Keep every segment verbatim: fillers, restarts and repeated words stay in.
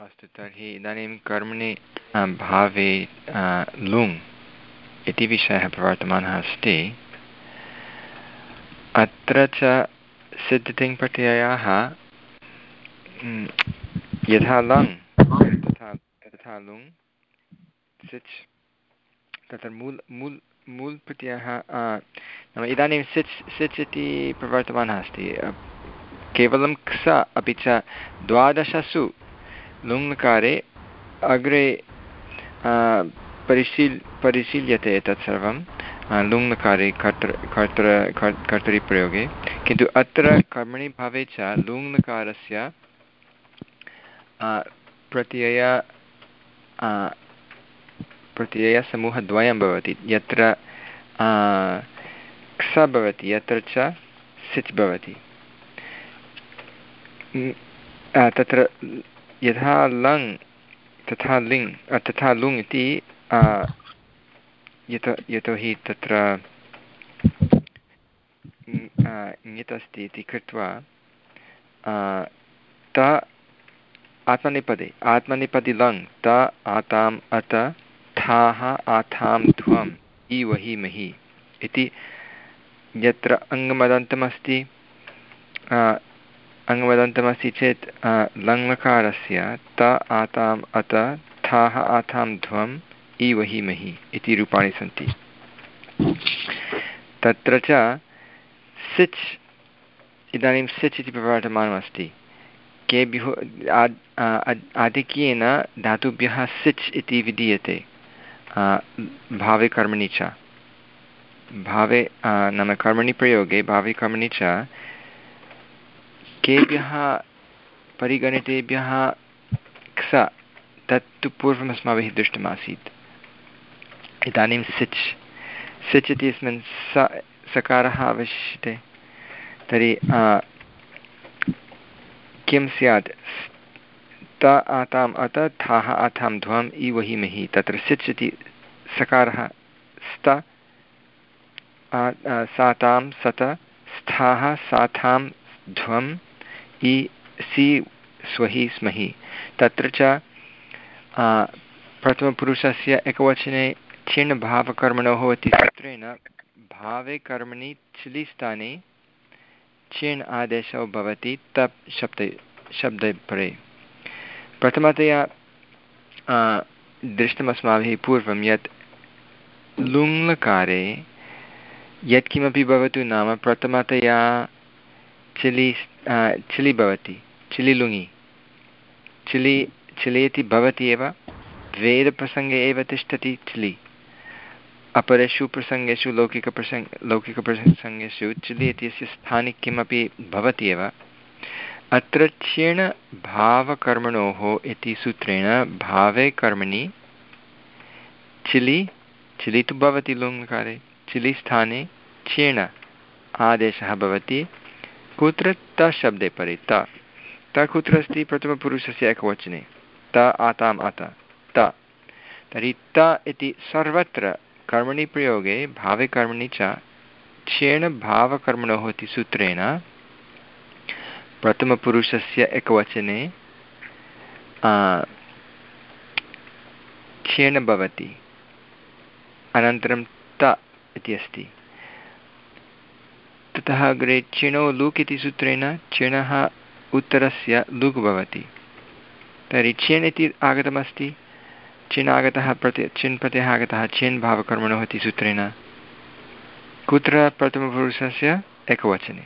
अस्तु तर्हि इदानीं कर्मणि भावे लुङ् इति विषयः प्रवर्तमानः अस्ति। अत्र च सिद्धतिङ् प्रत्ययाः यथा लङ् तथा तथा लुङ् सिच् तत्र मूल् मूल् मूल् प्रत्ययः नाम इदानीं सिच् सिच् इति प्रवर्तमानः अस्ति। केवलं क्स अपि च द्वादशसु लुङ्कारे अग्रे परिशील् परिशील्यते तत्सर्वं लुङ्कारे कर्तृ कर्तृ कर्तरिप्रयोगे, किन्तु अत्र कर्मणि भावे च लुङ्कारस्य प्रत्यय प्रत्ययसमूहद्वयं भवति, यत्र क्स भवति यत्र च सिच् भवति। तत्र यथा लङ् तथा लिङ् तथा लुङ् इति यतो यतोहि तत्र ङित् अस्ति इति कृत्वा त आत्मनेपदे आत्मनेपदि लङ् त आताम् अत थाः आथां ध्वम् इ वहि महि इति यत्र अङ्गमदन्तमस्ति अङ्गमदन्तमस्ति चेत् लङ्लकारस्य त आताम् अत थाः आथां ध्वम् इ वहि महि इति रूपाणि सन्ति। तत्र च सिच् इदानीं सिच् इति प्रवर्तमानमस्ति। केभ्यः आधिक्येन धातुभ्यः सिच् इति विधीयते भावे कर्मणि च। भावे नाम कर्मणि प्रयोगे भावे कर्मणि च केभ्यः परिगणितेभ्यः क्स तत्तु पूर्वम् अस्माभिः दृष्टमासीत्। इदानीं सिच् सिच् इत्यस्मिन् स सकारः आवश्यते, तर्हि किं स्यात्? त आताम् अत थाः आथां ध्वम् इ वहि महि। तत्र सिच् इति सकारः स्त सातां सत स्थाः साथां ध्वम् इ सि स्वहि स्महि। तत्र च प्रथमपुरुषस्य एकवचने छिन् भावकर्मणोः इति सूत्रेण भावे कर्मणि चिलि स्थाने छिन् आदेशो भवति तप् शब्दे शब्दे परे। प्रथमतया दृष्टमस्माभिः पूर्वं यत् लुङ्लकारे यत्किमपि भवतु नाम प्रथमतया चिलि चिलि भवति, चिलि लुङि चिलि चिलि इति भवति एव, वेदप्रसङ्गे एव तिष्ठति चिलि। अपरेषु प्रसङ्गेषु लौकिकप्रसङ्ग लौकिकप्रसङ्गेषु चिलि इत्यस्य स्थाने किमपि भवति एव। अत्र छिण् भावकर्मणोः इति सूत्रेण भावे कर्मणि चिलि चिलि तु भवति लुङ्कारे, चिलि स्थाने छिण् आदेशः भवति। कुत्र? त शब्दे परे। त त कुत्र अस्ति? प्रथमपुरुषस्य एकवचने त आताम् अत त। तर्हि त इति सर्वत्र कर्मणि प्रयोगे भावे कर्मणि च छिण् भावकर्मणोः इति सूत्रेण प्रथमपुरुषस्य एकवचने छिण् भवति, अनन्तरं त इति अस्ति। ततः अग्रे छिणो लुक् इति सूत्रेण छिणः उत्तरस्य लुक् भवति। तर्हि छिण् इति आगतमस्ति, छिन् आगतः प्रति छिन् प्रत्ययः आगतः छिन् भावकर्मणोः इति सूत्रेण कुत्र? प्रथमपुरुषस्य एकवचने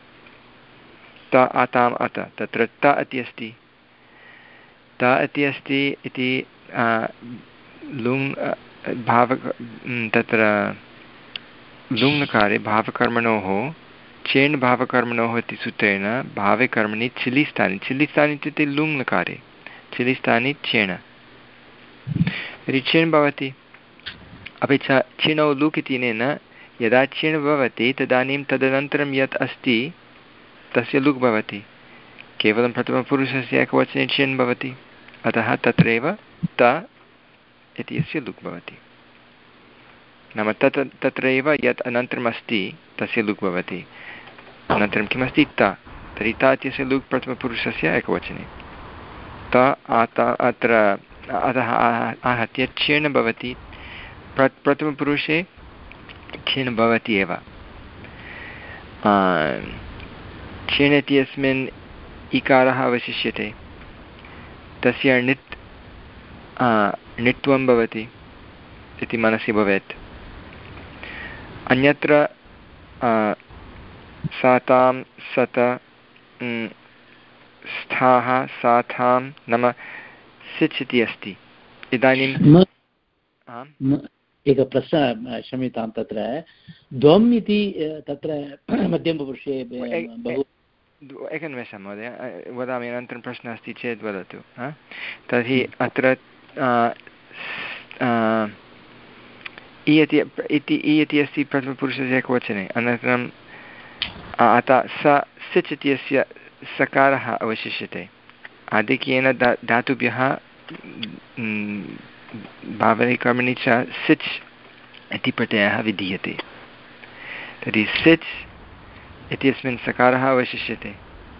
त आताम् अत। तत्र त इति अस्ति, त इति अस्ति इति लुङ् भाव तत्र लुङ्लकारे भावकर्मणोः चेन् भावकर्मणोः इति सूत्रेण भावे कर्मणि चिलि स्थाने, चिलि स्थाने इत्युक्ते लुङ्लकारे चिलि स्थाने चेण तर्हि छिण् भवति। अपि च छिणौ लुक् इत्यनेन यदा छिण् भवति तदानीं तदनन्तरं यत् अस्ति तस्य लुक् भवति। केवलं प्रथमपुरुषस्य एकवचने छिण् भवति, अतः तत्रैव त इति अस्य लुक् भवति। नाम तत् तत्रैव यत् अनन्तरम् अस्ति तस्य लुक् भवति। अनन्तरं किमस्ति? त। तर्हि त इत्यस्य लुक् प्रथमपुरुषस्य एकवचने। त आत अत्र अतः आहत्य चेन् भवति। प्र प्रथमपुरुषे चेन् भवति एव। चेन् इत्यस्मिन् इकारः अवशिष्यते, तस्य णित् णित्वं भवति इति मनसि भवेत्। अन्यत्र सातां सत स्थाः साथां नाम सिच् इति अस्ति। इदानीं एकः प्रश्नः क्षम्यतां, तत्र द्वम् इति तत्र मध्यमपुरुषे बहु एकनिमेषं महोदय वदामि, अनन्तरं प्रश्नः अस्ति चेत् वदतु। तर्हि अत्र इ इति इति इ इति अस्ति प्रथमपुरुषस्य एकवचने। अनन्तरं अतः स सिच् इत्यस्य सकारः अवशिष्यते। आधिक्येन दा धातुभ्यः भावनिकर्मणि च सिच् इति प्रत्ययः विधीयते। तर्हि सिच् इत्यस्मिन् सकारः अवशिष्यते।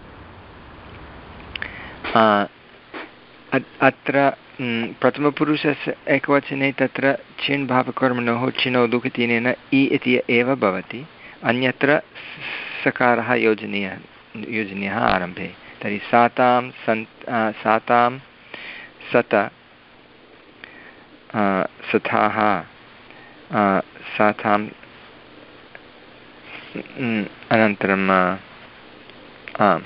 अत्र प्रथमपुरुषस्य एकवचने तत्र चिन् भावकर्मणोः चिनौ लुकितिनेन इ इति एव भवति। अन्यत्र सकारः योजनीयः योजनीयः आरम्भे। तर्हि सातां सन्त् सातां सत सथाः सातां अनन्तरं आम्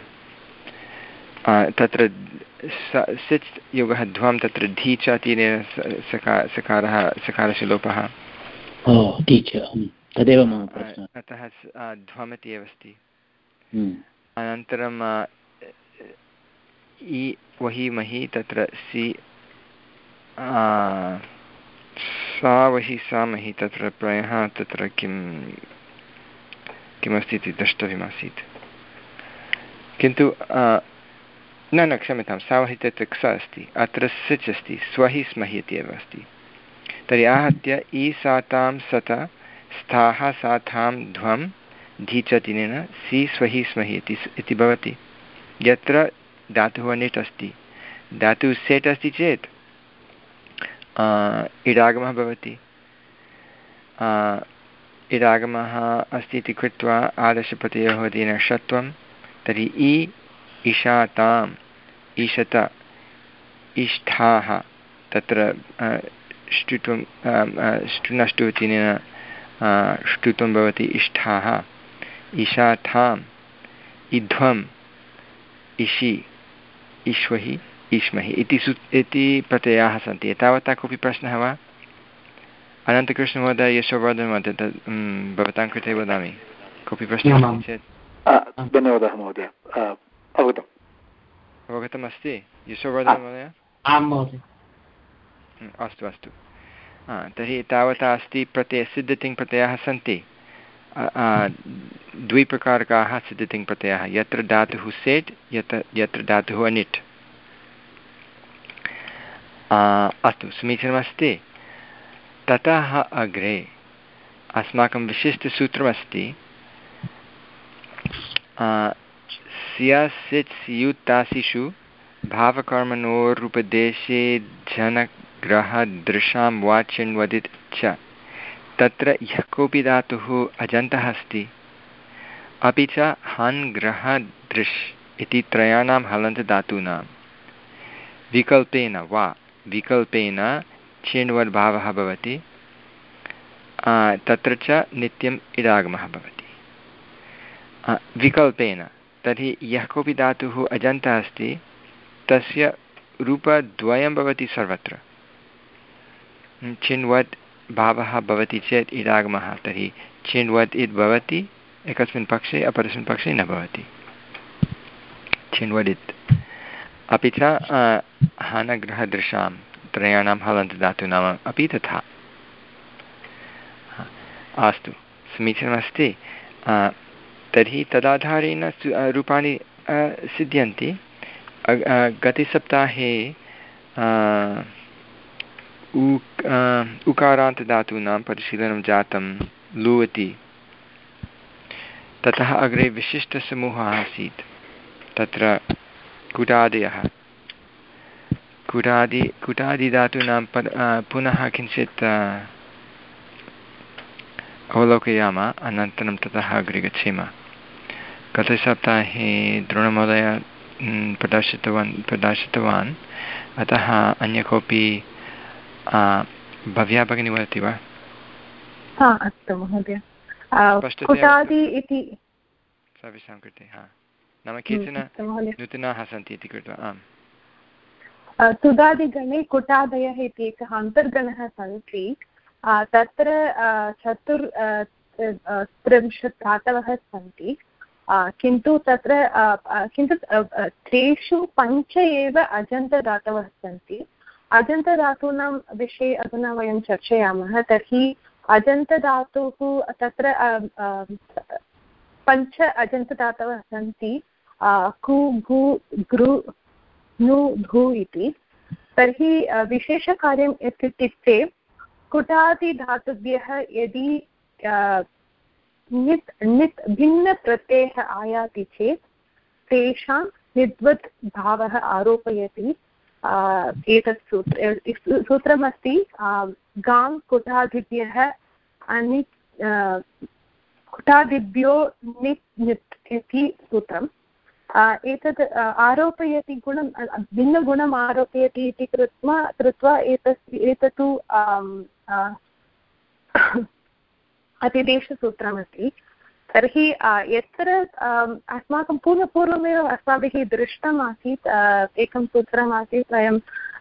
तत्र सिच् योगः ध्वं तत्र धी च इत्यनेन सकार सकारः सकारस्य लोपः। तदेव मम प्रश्नः। अतः ध्वमिति एव अस्ति। अनन्तरं इ वहि महि तत्र सि सा वहि सा महि तत्र प्रायः तत्र किं किमस्ति इति द्रष्टव्यमासीत्, किन्तु न न क्षम्यतां, सा वहि तत्र क्ष अस्ति, अत्र सिच् अस्ति, स्वहि स्महि इति एव अस्ति। तर्हि आहत्य इ सातां सत स्थाः साथां ध्वं धीचतिनेन सि स्वहि स्महि इति भवति। यत्र धातुः णित् अस्ति, धातुः सेट् अस्ति चेत् इडागमः भवति। इडागमः अस्ति इति कृत्वा आदर्शप्रत्ययोः अधीन षत्वं। तर्हि इ इषाताम् ईशत इष्ठाः तत्र ष्टुत्वं ष्टुनष्टु इत्यनेन ष्टुत्वं भवति इष्ठाः। ईशाथाम् इध्वम् इषि ईश्वहि ईश्महि इति सु इति प्रत्ययाः सन्ति। एतावता कोऽपि प्रश्नः वा? अनन्तकृष्णमहोदय, यशोवर्धनमहोदय, तद् भवतां कृते वदामि, कोऽपि प्रश्नः अस्ति चेत्। धन्यवादः महोदय, अवगतम् अवगतमस्ति यशोवर्धनमहोदय? आं महोदय। अस्तु अस्तु, तर्हि तावता अस्ति। प्रत्यय सिद्धतिङ्प्रत्ययाः सन्ति द्विप्रकारकाः सिद्धतिङ्प्रत्ययाः, यत्र धातुः सेट् यत्र यत्र धातुः अनिट्। अस्तु, समीचीनमस्ति। ततः अग्रे अस्माकं विशिष्टसूत्रमस्ति स्या सिच् स्युतासिषु भावकर्मणोरुपदेशे जनग्रहदृशां वा चिन्वदित् च। तत्र यः कोऽपि धातुः अजन्तः अस्ति, अपि च हन् ग्रह दृश् इति त्रयाणां हलन्तधातूनां विकल्पेन वा विकल्पेन चिन्वद्भावः भवति, तत्र च नित्यम् इडागमः भवति। विकल्पेन, तर्हि यः कोऽपि धातुः अजन्तः अस्ति तस्य रूपद्वयं भवति सर्वत्र। चिन्वद् भावः भवति चेत् इडागमः, तर्हि चिन्वद् इति भवति एकस्मिन् पक्षे, अपरस्मिन् पक्षे न भवति चिन्वद् इति। अपि च हनग्रहदृशां त्रयाणां हलन्तधातूनाम् अपि तथा। अस्तु, समीचीनमस्ति। तर्हि तदाधारेण रूपाणि सिद्ध्यन्ति। गतसप्ताहे उकारान्तधातूनां परिशीलनं जातं लु इति। ततः अग्रे विशिष्टसमूहः आसीत्, तत्र कुटादयः कुटादि कुटादिधातूनां पद पुनः किञ्चित् अवलोकयामः अनन्तरं ततः अग्रे गच्छेम। गतसप्ताहे द्रोणमहोदय प्रदर्शितवान् प्रदर्शितवान् अतः अन्य कोऽपि भव्या भगिनी वदति वा? हा अस्तु महोदय। कुटादि इति सर्वेषां कृते हा नाम केचन नूतनाः सन्ति इति कृत्वा आम्। सुधादिगणे कुटादयः इति एकः अन्तर्गणः सन्ति। तत्र चतुर् त्रिंशत् धातवः सन्ति, किन्तु तत्र किन्तु तेषु पञ्च एव अजन्तधातवः सन्ति। अजन्तधातूनां विषये अधुना वयं चर्चयामः। तर्हि अजन्तधातुः तत्र पञ्च अजन्तधातवः सन्ति, कु घु गृ नु भू इति। तर्हि विशेषकार्यम् इत्युक्ते कुटादिधातुभ्यः यदि नित् नित् भिन्नप्रत्ययः आयाति चेत् तेषां निद्वत् भावः आरोपयति। एतत् सूत्र सूत्रमस्ति गां कुटादिभ्यः अनित् कुटादिभ्यो नित् नित् इति सूत्रम्। एतत् आरोपयति गुणं भिन्नगुणम् आरोपयति इति कृत्वा कृत्वा एतत् एतत्तु अतिदेशसूत्रमस्ति। तर्हि यत्र अस्माकं पूर्वपूर्वमेव अस्माभिः दृष्टम् आसीत् एकं सूत्रमासीत्, वयं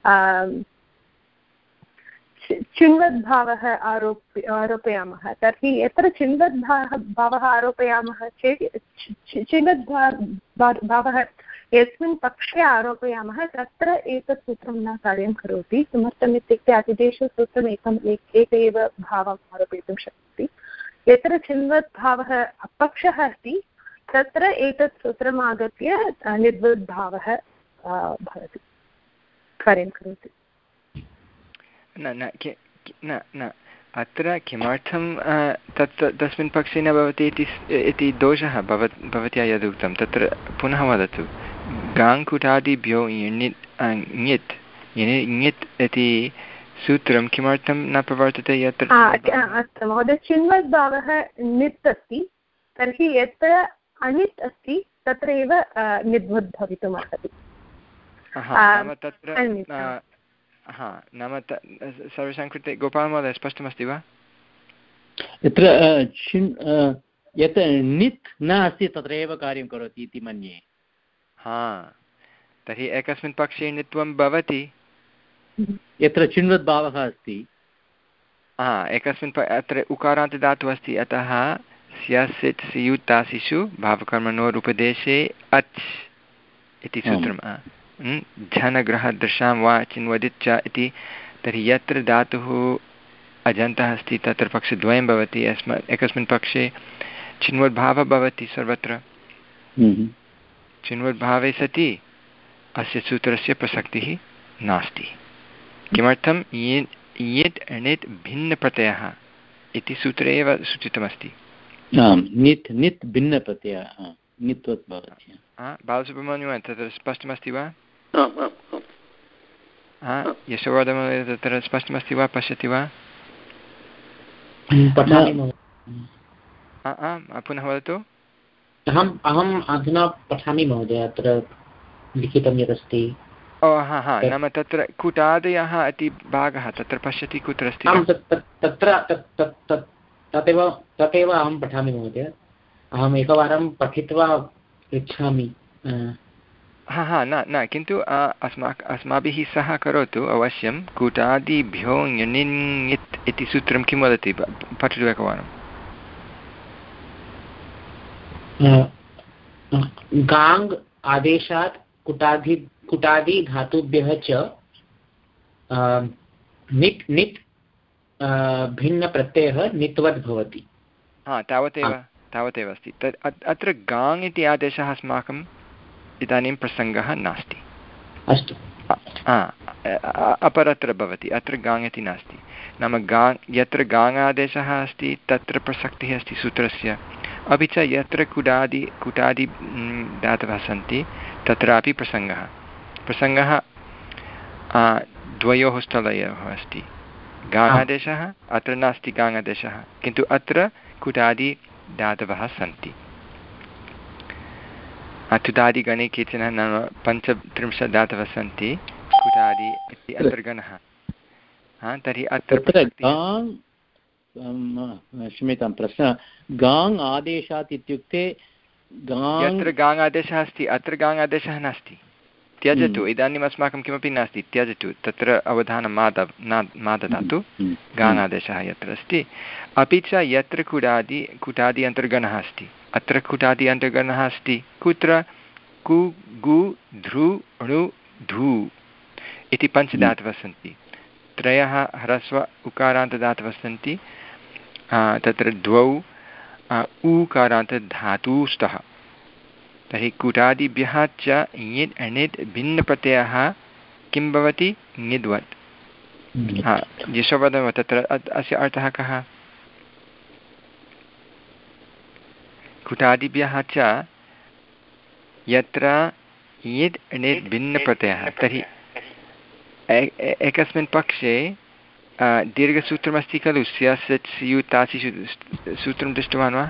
चिन्वद्भावः आरोप्य आरोपयामः। तर्हि यत्र चिन्वद्भावः भावः आरोपयामः चेत् चिन्वद्भा भावः यस्मिन् पक्षे आरोपयामः तत्र एतत् सूत्रं न कार्यं करोति। किमर्थम् इत्युक्ते अतिदेशसूत्रम् एकम् एक एव भावम् आरोपयितुं शक्नोति। यत्र चिन्वद्भावः अपक्षः अस्ति तत्र एतत् सूत्रम् आगत्य निर्वद्भावः भवति, कार्यं करोति। न न न न अत्र किमर्थं तत् तस्मिन् पक्षे न भवति इति दोषः भव भवत्या यदुक्तं तत्र पुनः वदतु। गाङ्कुटादिभ्यो ङित् ङित् ङित् इति सूत्रं किमर्थं न प्रवर्तते यत्र? अस्तु महोदय, चिन्वद्भावः नित् अस्ति, तर्हि यत्र अनित् अस्ति तत्र एव निद्वद् भवितुम् अर्हति। नाम तत्र हा नाम सर्वेषां कृते गोपालमहोदय स्पष्टमस्ति वा? यत्र यत् नित् न अस्ति तत्र एव कार्यं करोति इति मन्ये। हा तर्हि एकस्मिन् पक्षे नित्वं भवति यत्र चिन्वद्भावः अस्ति। हा एकस्मिन् अत्र उकारान्तदातुः अस्ति, अतः स्यसित् सियुतासिषु भावकर्मणोरुपदेशे अच् इति सूत्रम् झनग्रहदृशां वा चिन्वदित् च इति। तर्हि यत्र धातुः अजन्तः अस्ति तत्र पक्षद्वयं भवति। अस्मात् एकस्मिन् पक्षे चिन्वद्भावः भवति सर्वत्र। चिन्वद्भावे सति अस्य सूत्रस्य प्रसक्तिः नास्ति। किमर्थं? यत् णित् भिन्नप्रत्ययः इति सूत्रे एव सूचितमस्ति। नित् नित् भिन्नप्रत्ययः नित्वत् भवति। बालसुब्रह्मण्यं तत्र स्पष्टमस्ति वा? यशोवर्धनमहोदय तत्र स्पष्टमस्ति वा? पश्यति वा? पुनः वदतु। अहम् अहम् अधुना पठामि महोदय, अत्र लिखितं यदस्ति। ओ हा हा नाम तत्र कुटादयः इति भागः तत्र पश्यति कुत्र अस्ति? तत्र तदेव तदेव अहं पठामि महोदय। अहम् एकवारं पठित्वा पृच्छामि। हा हा न न किन्तु अस्माक अस्माभिः सह करोतु अवश्यं। कुटादिभ्यो ङित् इति सूत्रं किं वदति? पठतु एकवारं। गाङ् आदेशात् कुटादि कुटादि धातुभ्यः च निट् निट् भिन्नप्रत्ययः नित्वद् भवति। हा तावदेव तावदेव अस्ति। तत् अत्र गाङ् इति आदेशः अस्माकम् इदानीं प्रसङ्गः नास्ति। अस्तु। अपरत्र भवति, अत्र गाङ् इति नास्ति। नाम गाङ् यत्र गाङ् आदेशः अस्ति तत्र प्रसक्तिः अस्ति सूत्रस्य। अपि च यत्र कुटादि कुटादि धातवः सन्ति तत्रापि प्रसङ्गः प्रसङ्गः द्वयोः स्थलयोः अस्ति गाङादेशः, अत्र नास्ति गाङादेशः, किन्तु अत्र कुटादि धातवः सन्ति। तुदादिगणे केचन नाम पञ्चत्रिंशत् धातवः सन्ति, कुटादि इति अन्तर्गणः। तर्हि अत्र क्षम्यतां प्रश्नः, गाङ् आदेशात् इत्युक्ते यत्र गाङ् आदेशः अस्ति अत्र गाङ् आदेशः नास्ति, त्यजतु। इदानीम् अस्माकं किमपि नास्ति, त्यजतु, तत्र अवधानं मा द मा ददातु। गाङ् आदेशः यत्र अस्ति, अपि च यत्र कुटादि कुटादि अन्तर्गणः अस्ति, अत्र कुटादि अन्तर्गणः अस्ति कुत्र? कु गु धृ णु धू इति पञ्चधातवः सन्ति, त्रयः ह्रस्व उकारान्तदातवः सन्ति, तत्र द्वौ ऊकारान्तधातुः स्तः। तर्हि कुटादिभ्यः च ङित् अणित् भिन्नप्रत्ययः किं भवति? ङिद्वत्। यशो वदामः, तत्र अस्य अर्थः कः? कुटादिभ्यः च यत्र ङित् अणित् भिन्नप्रत्ययः, तर्हि एकस्मिन् पक्षे दीर्घसूत्रमस्ति खलु, स्यस् स्यु तासि सूत्रं दृष्टवान् वा?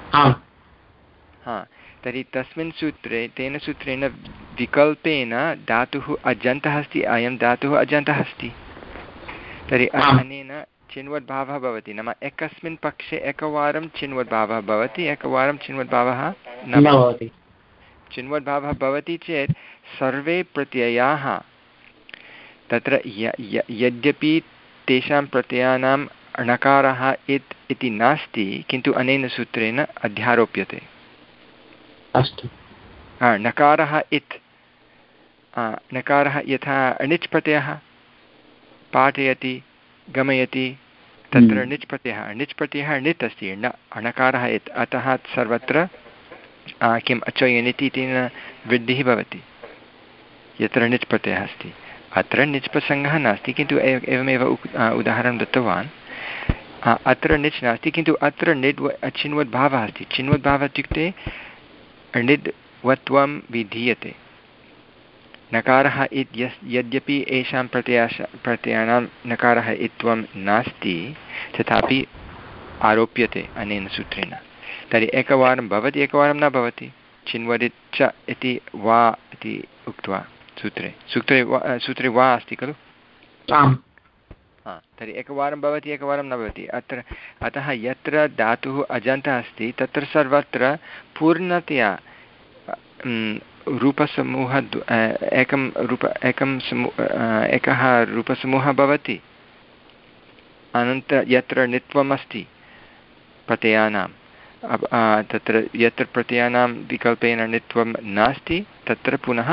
हा, तर्हि तस्मिन् सूत्रे तेन सूत्रेण विकल्पेन धातुः अजन्तः अस्ति, अयं धातुः अजन्तः अस्ति। तर्हि अनेन चिन्वद्भावः भवति, नाम एकस्मिन् पक्षे एकवारं चिन्वद्भावः भवति, एकवारं चिन्वद्भावः न भवति। चिन्वद्भावः भवति चेत् सर्वे प्रत्ययाः तत्र यद्यपि तेषां प्रत्ययानाम् णकारः इत् इति नास्ति, किन्तु अनेन सूत्रेण अध्यारोप्यते। अस्तु। नकारः इत्, नकारः यथा णिच् प्रत्ययः पाठयति गमयति, तत्र णिच् प्रत्ययः णिच् प्रत्ययः णित् अस्ति, न णकारः इत्, अतः सर्वत्र किम् अचोयनिति इति वृद्धिः भवति यत्र णिच् प्रत्ययः अस्ति। अत्र णिच् प्रसङ्गः नास्ति, किन्तु एवमेव उदाहरणं दत्तवान्। अत्र णिच् नास्ति, किन्तु अत्र णिड् चिन्वद्भावः अस्ति। चिन्वद्भावः इत्युक्ते णिड्वत्वं विधीयते। नकारः इत् यस् यद्यपि येषां प्रत्ययाश प्रत्ययानां नकारः इत्त्वं नास्ति, तथापि आरोप्यते अनेन सूत्रेण। तर्हि एकवारं भवति, एकवारं न भवति। चिन्वदिच्च इति वा इति उक्त्वा सूत्रे सूत्रे वा सूत्रे वा अस्ति खलु? आम्। हा, तर्हि एकवारं भवति, एकवारं न भवति। अत्र अतः यत्र धातुः अजन्तः अस्ति तत्र सर्वत्र पूर्णतया रूपसमूह एकं रूप एकं समू एकः रूपसमूहः भवति। अनन्तरं यत्र णित्वम् अस्ति प्रत्ययानां, तत्र यत्र प्रत्ययानां विकल्पेन णित्वं नास्ति तत्र पुनः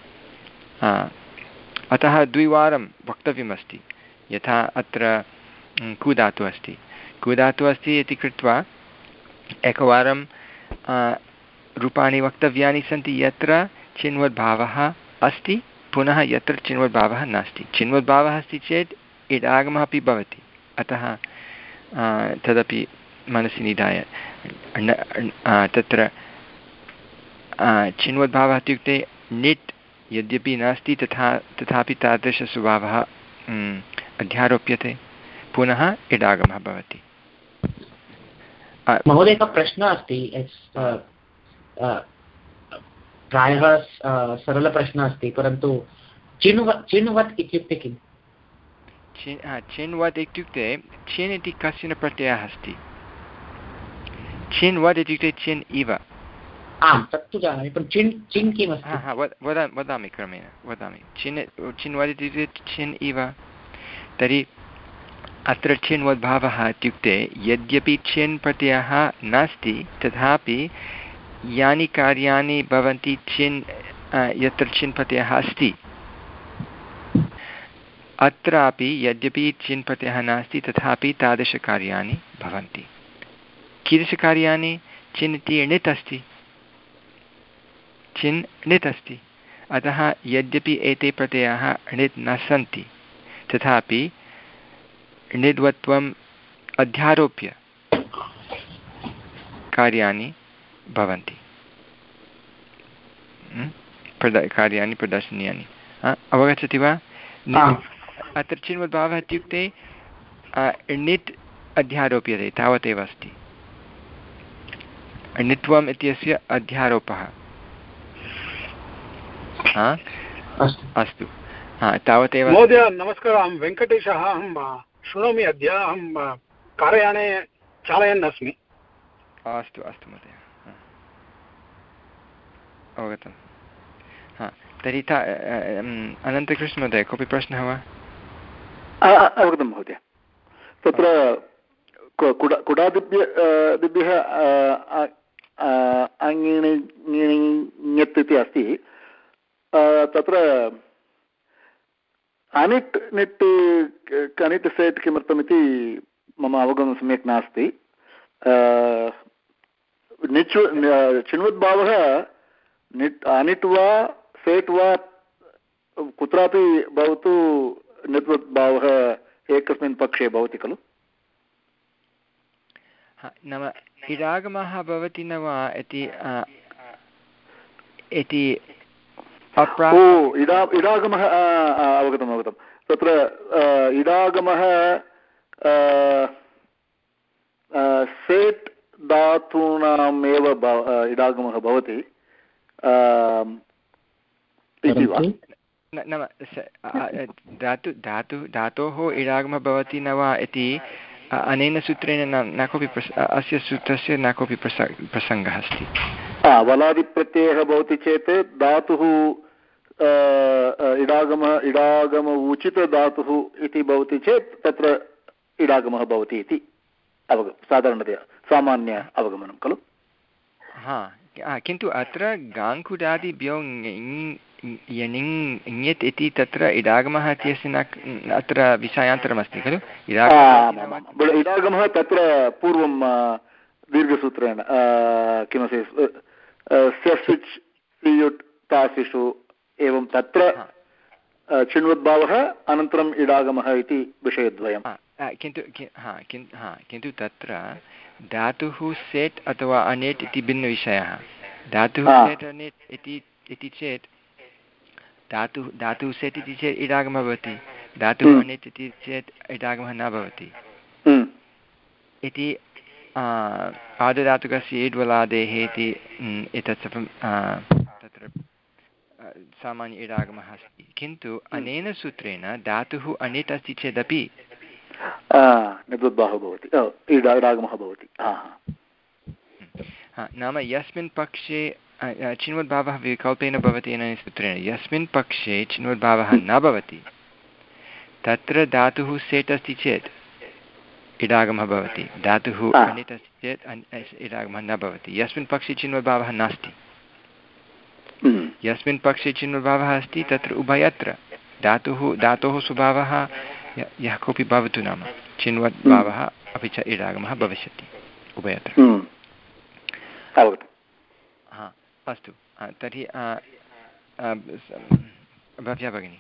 अतः द्विवारं वक्तव्यमस्ति। यथा अत्र कुधातुः अस्ति, कुधातुः अस्ति इति कृत्वा एकवारं रूपाणि वक्तव्यानि सन्ति यत्र चिन्वद्भावः अस्ति, पुनः यत्र चिन्वद्भावः नास्ति। चिन्वद्भावः अस्ति चेत् इडागमः अपि भवति, अतः तदपि मनसि निधाय तत्र चिन्वद्भावः इत्युक्ते णिट् यद्यपि नास्ति तथा तथापि तादृशस्वभावः अध्यारोप्यते, पुनः इडागमः भवति। महोदय, एकः प्रश्नः अस्ति, प्रायः सरलप्रश्नः अस्ति, परन्तु चिन्वत् चिन्वत् इत्युक्ते किम्? चिन्वत् इत्युक्ते चिन् इति कश्चन प्रत्ययः अस्ति। चिन्वत् इत्युक्ते चिन् इव। आम्, तत्तु जानामि, परन्तु चिन् चिन् किमस्ति? हा वदा वदामि क्रमेण वदामि। चिन् चिन्वत् इत्युक्ते चिन् इव। तर्हि अत्र चिन्वद्भावः इत्युक्ते यद्यपि चिन् प्रत्ययः नास्ति तथापि यानि कार्याणि भवन्ति चिन् यत्र चिन् प्रत्ययः अस्ति, अत्रापि यद्यपि चिन् प्रत्ययः नास्ति तथापि तादृशकार्याणि भवन्ति। कीदृशकार्याणि? चिन् इति णित् अस्ति, चिन् णित् अस्ति, अतः यद्यपि एते प्रत्ययाः णित् न सन्ति तथापि णिद्वत्वम् अध्यारोप्य कार्याणि भवन्ति, प्रद कार्याणि प्रदर्शनीयानि। अवगच्छति वा? अत्र चिन्वद्भावः इत्युक्ते णित् अध्यारोप्यते तावदेव अस्ति। णित्वम् इत्यस्य अध्यारोपः। अस्तु तावदेव। महोदय नमस्कारः, अहं वेङ्कटेशः। अहं शृणोमि। अद्य अहं कारयाने चालयन् अस्मि। अस्तु अस्तु महोदय, अवगतं। हा तर्हि अनन्तकृष्णमहोदय कोऽपि प्रश्नः वा? अवगतं महोदय। तत्र कुडादिभ्य दिभ्यः अङ्गिण्यत् इति अस्ति। तत्र अनिट् निट् कनिट् सेट् किमर्थमिति मम अवगमनं सम्यक् नास्ति। निच् चिन्वद्भावः निट् अनिट् वा सेट् वा कुत्रापि भवतु नित्वद्भावः एकस्मिन् पक्षे भवति खलु। नाम इडागमः भवति न वा इति इति इडागमः अवगतम् अवगतं। तत्र इडागमः सेट् धातूनामेव इडागमः भवति इति वा? नाम धातु धातु धातोः इडागमः भवति न वा इति अनेन सूत्रेण न न कोऽपि अस्य सूत्रस्य न कोऽपि प्रसङ्गः अस्ति। वलादिप्रत्ययः भवति चेत् धातुः इडागमः इडागम उचितधातुः इति भवति चेत् तत्र इडागमः भवति इति अवग साधारणतया सामान्य अवगमनं खलु। हा किन्तु अत्र गाङ्कुडादिभ्यो यणिङ् इति तत्र इडागमः इत्यस्य न अत्र विषयान्तरमस्ति खलु। इडागमः तत्र पूर्वं दीर्घसूत्रेण किमस्ति स्यसिच् सियुट् तासिषु एवं तत्र चिन्वद्भावः अनन्तरम् इडागमः इति विषयद्वयं। किन्तु हा किन्तु तत्र धातुः सेट् अथवा अनेट् इति भिन्नविषयः। धातुः सेट् अनेट् इति चेत् धातुः धातुः सेट् इति चेत् इडागमः भवति, धातुः अनेट् इति चेत् इडागमः न भवति इति आदधातुकस्य ईड्वलादेः इति एतत् सर्वं तत्र सामान्य इडागमः अस्ति। किन्तु अनेन सूत्रेण धातुः अनेट् अस्ति चेदपि निद्वद्भावः भवति, इडागमः भवति। नाम यस्मिन् पक्षे चिन्वद्भावः विकल्पेन भवति अनेन सूत्रेण, यस्मिन् पक्षे चिन्वद्भावः न भवति तत्र धातुः सेट् अस्ति चेत् इडागमः भवति, धातुः अनिट् अस्ति चेत् इडागमः न भवति। यस्मिन् पक्षे चिन्वद्भावः नास्ति, यस्मिन् पक्षे चिन्वद्भावः अस्ति तत्र उभयत्र धातुः धातोः स्वभावः यः कोऽपि भवतु नाम चिन्वद्भावः अपि च इडागमः भविष्यति उभयत्र। हा अस्तु तर्हि भव्या भगिनी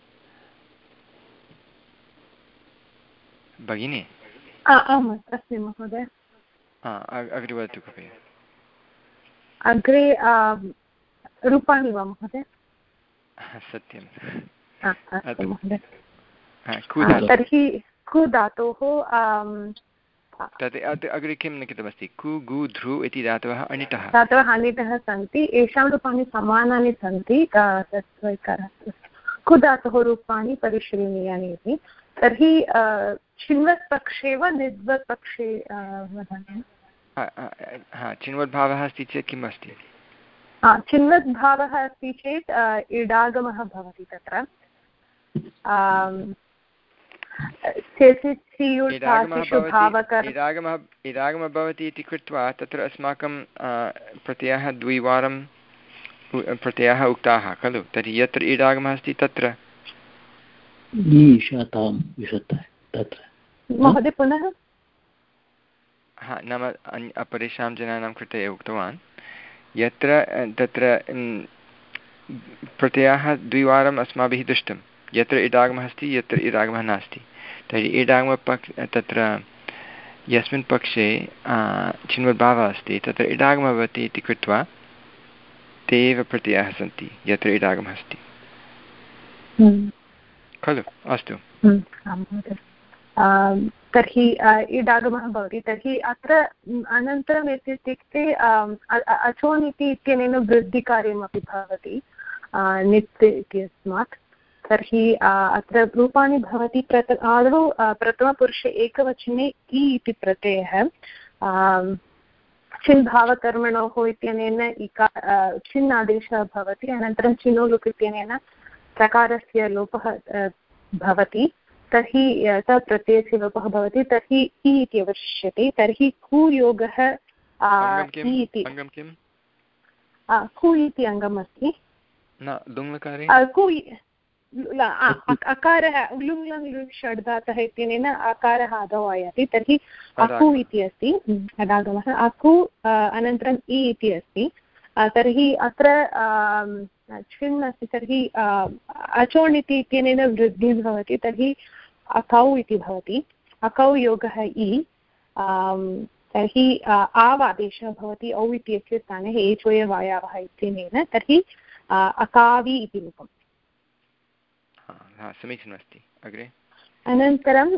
भगिनी आम् अस्मि महोदय। अग्रे वदतु कृपया। अग्रे रूपाणि वा महोदय? सत्यं। तर्हि कु धातोः तत् अग्रे किं लिखितमस्ति? कु गु ध्रु इति धातवः अनिटः धातवः अनिटः सन्ति। येषां रूपाणि समानानि सन्ति कु धातोः रूपाणि परिशीलनीयानि इति। तर्हि चिन्वत् पक्षे वा निद्वत् पक्षे वदामि? हा चिन्वद्भावः अस्ति चेत् किम् अस्ति? चिन्वद्भावः अस्ति चेत् इडागमः भवति तत्र। इडागमः भवति इति कृत्वा तत्र अस्माकं प्रत्ययः द्विवारं प्रत्ययः उक्ताः खलु। तर्हि यत्र इडागमः अस्ति तत्र महोदय पुनः हा नाम अपरेषां जनानां कृते उक्तवान् यत्र तत्र प्रत्ययः द्विवारम् अस्माभिः दृष्टं, यत्र इडागमः अस्ति यत्र इडागमः नास्ति। तर्हि इडागमपक्ष तत्र यस्मिन् पक्षे चिन्वद्भावः अस्ति तत्र इडागमः भवति इति कृत्वा ते एव प्रत्ययाः सन्ति यत्र इडागमः अस्ति खलु अस्तु तर्हि इडागमः भवति तर्हि अत्र अनन्तरम् इत्युक्ते अचोन् इति इत्यनेन वृद्धिकार्यमपि भवति नित् इत्यस्मात् तर्हि अत्र रूपाणि भवति प्रथ आदौ प्रथमपुरुषे एकवचने इ इति प्रत्ययः छिन् भावकर्मणोः इत्यनेन इका छिन् आदेशः भवति अनन्तरं चिनो लुक् इत्यनेन प्रकारस्य लोपः भवति तर्हि तत्प्रत्ययस्य लोपः भवति तर्हि इ इति अवशिष्यते तर्हि कुयोगः इति कु इति अङ्गम् अस्ति कु अकारः लुङ् लङ् लुङ् षड् धातः इत्यनेन अकारः आदौ आयाति तर्हि अकु इति अस्ति अडागमः अकु अनन्तरम् इ इति अस्ति तर्हि अत्र छिन् अस्ति तर्हि अचोण् इति इत्यनेन वृद्धिः भवति तर्हि अकौ इति भवति अकौ योगः इ तर्हि आव् आदेशः भवति औ इत्यस्य स्थाने एचोय वायावः इत्यनेन तर्हि अकावि इति रूपम् समीचीनमस्ति अग्रे अनन्तरं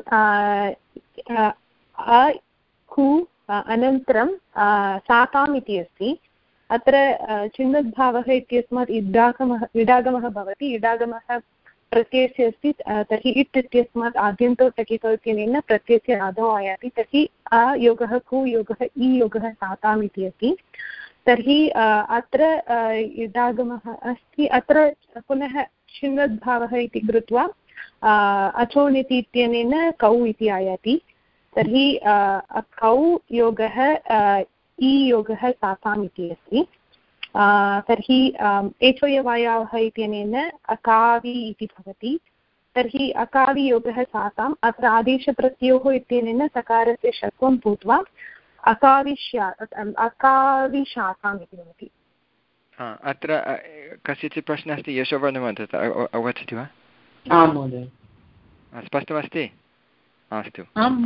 अ कु अनन्तरं साताम् इति अस्ति अत्र चिन्नद्भावः इत्यस्मात् इडागमः इडागमः भवति इडागमः प्रत्ययस्य अस्ति तर्हि इट् इत्यस्मात् आद्यन्तौ टकितौ इत्यनेन प्रत्ययस्य आदौ आयाति तर्हि अ योगः कु योगः इ योगः साताम् इति अस्ति तर्हि अत्र इडागमः अस्ति अत्र पुनः छिन्नद्भावः इति कृत्वा अचोन् इति इत्यनेन कौ इति आयाति तर्हि कौ योगः इ योगः साताम् इति अस्ति तर्हि एचोयवायावः इत्यनेन अकावि इति भवति तर्हि अकावि योगः साताम् अत्र आदेशप्रत्ययोः इत्यनेन सकारस्य षत्वं भूत्वा अकाविश्या अकाविशाताम् इति भवति अत्र कस्यचित् प्रश्नः अस्ति यशोवर्णमहोदय अवगच्छति वा आं महोदय स्पष्टमस्ति अस्तु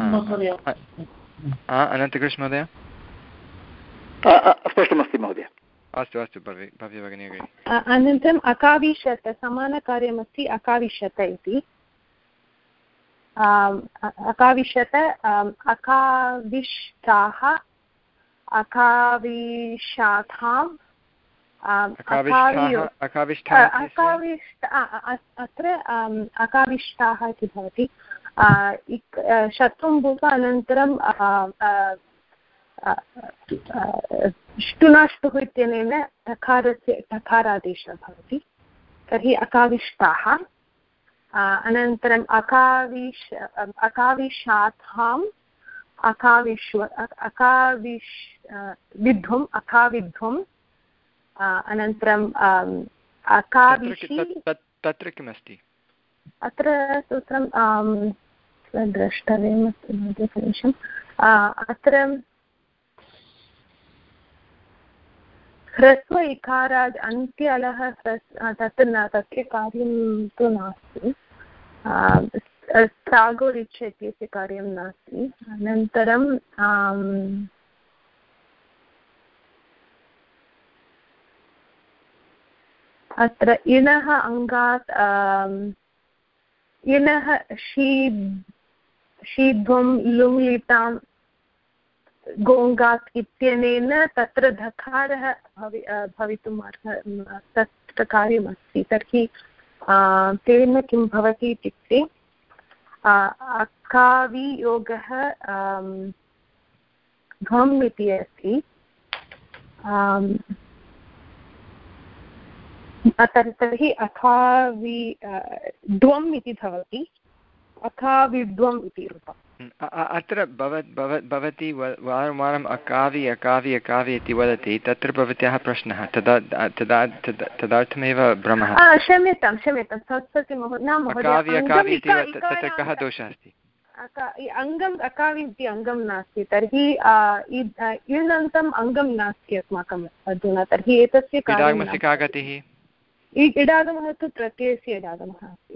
अनन्तकृष्णमहोदय स्पष्टमस्ति महोदय अस्तु अस्तु भव्य भगिनी अग्रे अनन्तरम् अकाविशत समानकार्यमस्ति अकाविशत इति अकाविशत अकाविष्टाः अकाविशाथाम् अत्र अकाविष्टाः इति भवति शत्रुं भूत्वा अनन्तरं ष्टुनाष्टुः इत्यनेन टकारस्य टकारादेशः भवति तर्हि अकाविष्टाः अनन्तरम् अकाविश अकाविशाथाम् अकाविश्व अकाविश् विध्वम् अकाविध्वं अनन्तरम् अकाविशि तत्र किमस्ति अत्र सूत्रं द्रष्टव्यमस्ति निमिषम् अत्र ह्रस्व इकारात् अन्त्यलः तत् न तस्य कार्यं तु नास्ति प्रागोरिच्छ इत्यस्य कार्यं नास्ति अनन्तरं अत्र इणः अङ्गात् इणः शी शीध्वं लुङ्लितां गोङ्गात् इत्यनेन तत्र धकारः भवि भवितुम् अर्हः तत्र कार्यमस्ति तर्हि तेन किं भवति इत्युक्ते अकावियोगः घम् इति अस्ति तर्हि अकावि द्वम् इति भवति अकाविद्वम् इति रूपम् अत्र भवती वारं वारम् अकावि अकावि अकावि इति वदति तत्र भवत्याः प्रश्नः तदा तदा तदर्थमेव भ्रमः क्षम्यतां क्षम्यतां सत्यं न अकावि अकावि इति तत्र कः दोषः अस्ति अङ्गम् अकावि इति अङ्गं नास्ति तर्हि इदन्तम् अङ्गं नास्ति अस्माकम् अधुना तर्हि एतस्य इडागमस्य का गतिः इडागमः तु प्रत्ययस्य इडागमः अस्ति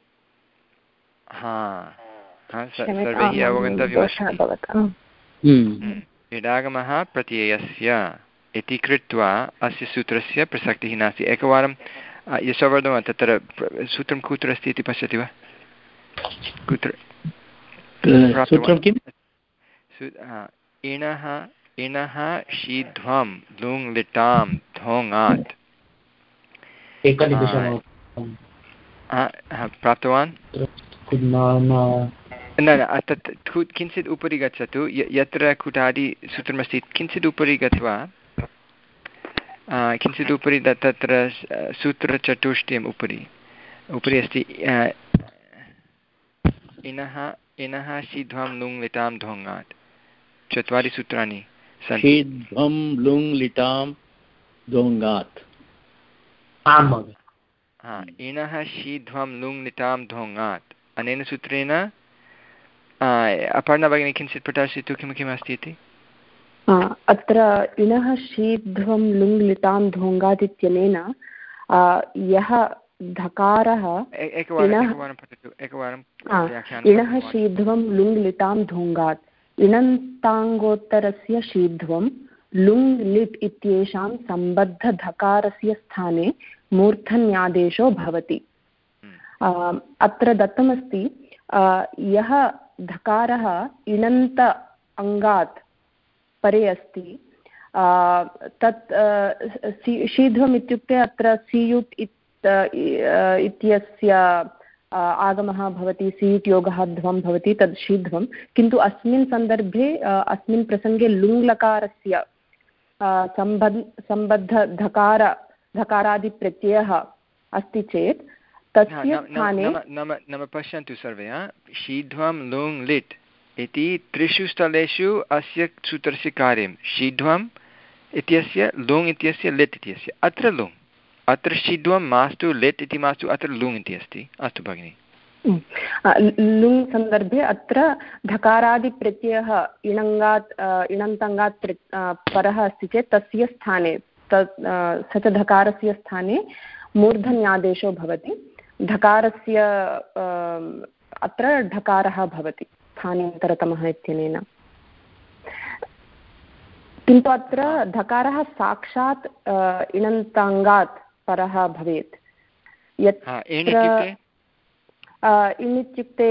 हा सर्वैः अवगन्तव्यमस्ति इडागमः प्रत्ययस्य इति कृत्वा अस्य सूत्रस्य प्रसक्तिः नास्ति एकवारं यशोवर्धन तत्र सूत्रं कुत्र अस्ति इति पश्यति वा कुत्र सूत्रं किम्? इणः इणः शीध्वं लुङ् लिटां धोङात्। प्राप्तवान्? न न तत् किञ्चित् उपरि गच्छतु, यत्र कुटादि सूत्रमस्ति किञ्चित् उपरि गत्वा किञ्चित् उपरि तत्र सूत्रचतुष्टयम् उपरि उपरि अस्ति इणः इणः शीध्वं लुङ् लिटां धोङात्। चत्वारि सूत्राणि सन्ति। शीध्वं लुङ् लिटां धोङात्। हा, इणः शीध्वं लुङ् लिटां धोङात्। अनेन सूत्रेण अपर्णा भगिनी किञ्चित् प्रदर्शयतु किं किम् अस्ति इति। अत्र इणः शीध्वं लुङ् लिटां धोङात् इत्यनेन यः धकारः इणः शीध्वं लुङ् लिटां धोङात् इणन्ताङ्गोत्तरस्य शीध्वं लुङ् लिट् इत्येषां सम्बद्धधकारस्य स्थाने मूर्धन्यादेशो भवति। अत्र दत्तमस्ति यः धकारः इणन्त अङ्गात् परे अस्ति तत् शीध्वम् इत्युक्ते अत्र सीयुट् इत्यस्य आगमः भवति, सीयुट् योगः ध्वं भवति, तद् शीध्वं। किन्तु अस्मिन् सन्दर्भे अस्मिन् प्रसङ्गे लुङ्लकारस्य सम्बद्ध सम्बद्धधकार धकारादिप्रत्ययः अस्ति चेत् तस्य स्थाने नाम पश्यन्तु सर्वे, शीध्वं लुङ् लिट् इति त्रिषु स्थलेषु अस्य सूत्रस्य कार्यं। शीध्वम् इत्यस्य लुङ् इत्यस्य लिट् इत्यस्य अत्र लुङ्, अत्र शीध्वं मास्तु लिट् इति मास्तु, अत्र लुङ् इति अस्ति। अस्तु भगिनि। लुङ् सन्दर्भे अत्र धकारादिप्रत्ययः इणङ्गात् इणन्तङ्गात् परः अस्ति चेत् तस्य स्थाने तत् स च धकारस्य स्थाने मूर्धन्यादेशो भवति। धकारस्य अत्र ढकारः भवति स्थानीन्तरतमः इत्यनेन। किन्तु अत्र धकारः साक्षात् इणन्ताङ्गात् परः भवेत्। यत्र इण् इत्युक्ते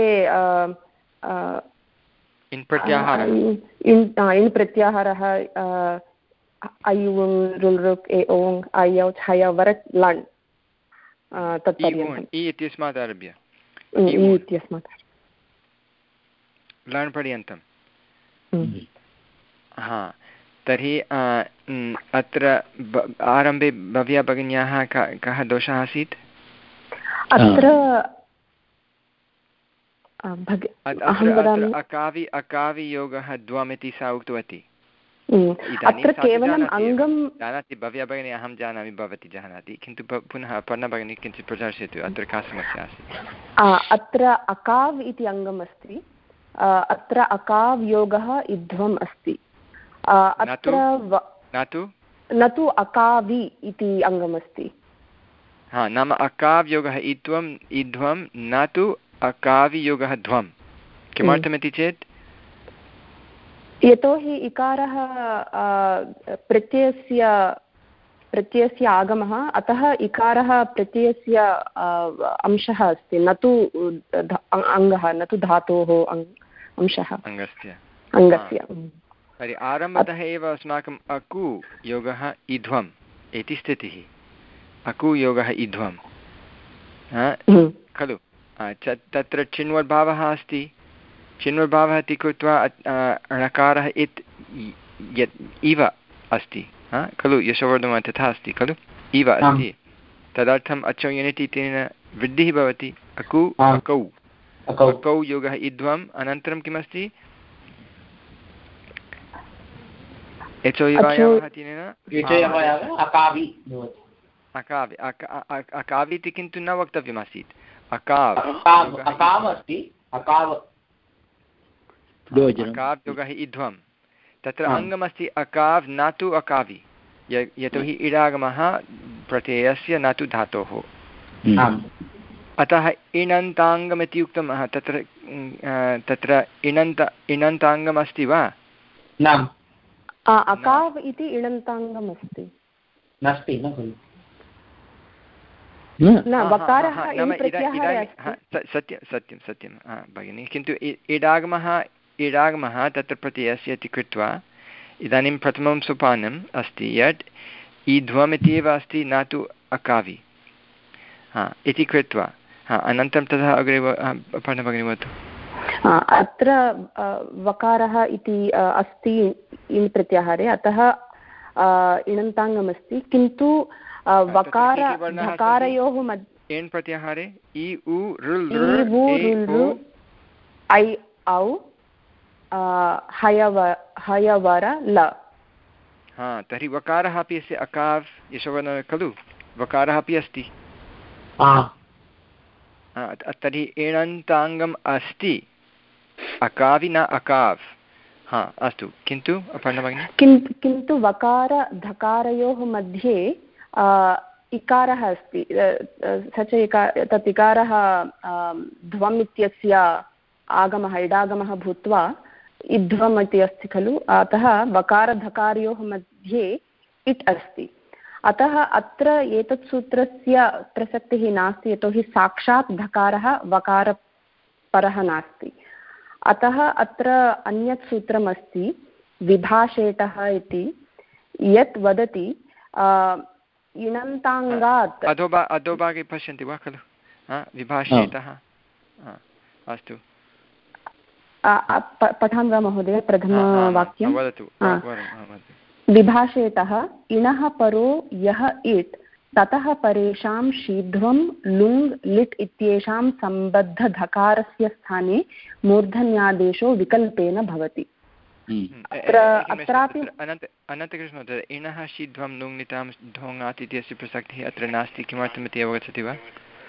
इण् प्रत्याहारः अयुङ् रुल् रुक् ए ओङ् अयौ छय वरट् लण् तत्पर्यन्तम् इत्यस्मात् आरभ्य इत्यस्मात् लण् पर्यन्तं। हा, तर्हि अत्र आरम्भे भव्या भगिन्याः कः दोषः आसीत्? अत्र अकावि अकावियोगः द्वम् इति सा उक्तवती। अत्र केवलम् अङ्गं जानाति भव्या भगिनी, अहं जानामि भवती जानाति, किन्तु पुनः पर्णा भगिनी किञ्चित् प्रदर्शयतु अत्र का समस्या आसीत्। अत्र अकाव् इति अङ्गम् अस्ति, अत्र अकाव् योगः इध्वम् अस्ति, अत्र न तु अकावि इति अङ्गमस्ति। हा, नाम अकाव् योगः इत्वम् इध्वं न तु अकावियोगः ध्वम्। किमर्थमिति चेत् यतोहि इकारः प्रत्ययस्य प्रत्ययस्य आगमः, अतः इकारः प्रत्ययस्य अंशः अस्ति, न तु अङ्गः, न तु धातोः अंशः अङ्गस्य अङ्गस्य। तर्हि आरम्भतः एव अस्माकम् अकु योगः इध्वम् इति स्थितिः। अकु योगः इध्वम् खलु। तत्र चिन्वद्भावः अस्ति, चिन्वद्भावः इति कृत्वा णकारः इत् इव अस्ति खलु, यशोवर्धमान तथा अस्ति खलु, इव अस्ति, तदर्थम् अचौ यनिति इत्यनेन वृद्धिः भवति। अकु अकौ अकौ योगः इध्वम्, अनन्तरं किमस्ति एचो इवायावः इत्यनेन अकावि अकावि इति किन्तु न वक्तव्यमासीत्। अकाव् अस्ति, अकाव् योगः इध्वं, तत्र अङ्गमस्ति अकाव् न तु अकावि, यतोहि इडागमः प्रत्ययस्य न तु धातोः। अतः इणन्ताङ्गमिति उक्तं। तत्र तत्र इणन्त इणन्ताङ्गमस्ति वा? अकाव् इति इणन्ताङ्गमस्ति। नास्ति न खलु। सत्यं सत्यं सत्यं भगिनि किन्तु इडागमः इडागमः तत्र प्रत्ययस्य इति कृत्वा इदानीं प्रथमं सोपानम् अस्ति यत् ईध्वम् इति एव अस्ति न तु अकावि हा इति कृत्वा हा अनन्तरं ततः अग्रे भगिनी वदतु। अत्र वकारः इति अस्ति इन् प्रत्याहारे अतः इणन्ताङ्गमस्ति किन्तु वकार धकारयोः मध्ये एन् प्रत्याहारे इ उ ऋ ऐ औ हयव हयवर ल। हा तर्हि वकारः अपि अस्य अकाव् यशोवर्णः खलु वकारः अपि अस्ति तर्हि एणन्ताङ्गम् अस्ति अकावि न अकाव् हा अस्तु किन्तु अपर्णा भगिनी किन्तु वकार धकारयोः मध्ये इकारः अस्ति स च इकार तत् इकारः ध्वम् इत्यस्य आगमः इडागमः भूत्वा इध्वम् इति अस्ति खलु अतः वकारधकारयोः मध्ये इट् अस्ति अतः अत्र एतत् सूत्रस्य प्रसक्तिः नास्ति यतोहि साक्षात् धकारः वकारपरः नास्ति अतः अत्र अन्यत् सूत्रमस्ति विभाषेटः इति यत् वदति इणन्ताङ्गात् अधोभा अधोभागे पश्यन्ति वा खलु विभाषेटः अस्तु पठामि वा महोदय प्रथमवाक्यं विभाषेटः इणः परो यः इट् ततः परेषां शीध्वं लुङ् लिट् इत्येषां सम्बद्धधकारस्य स्थाने मूर्धन्यादेशो विकल्पेन भवति। अत्रापि अनन्तकृष्ण इणः शीध्वं लुङ् लिटां ढोङात् इत्यस्य प्रसक्तिः अत्र नास्ति किमर्थमिति अवगच्छति वा?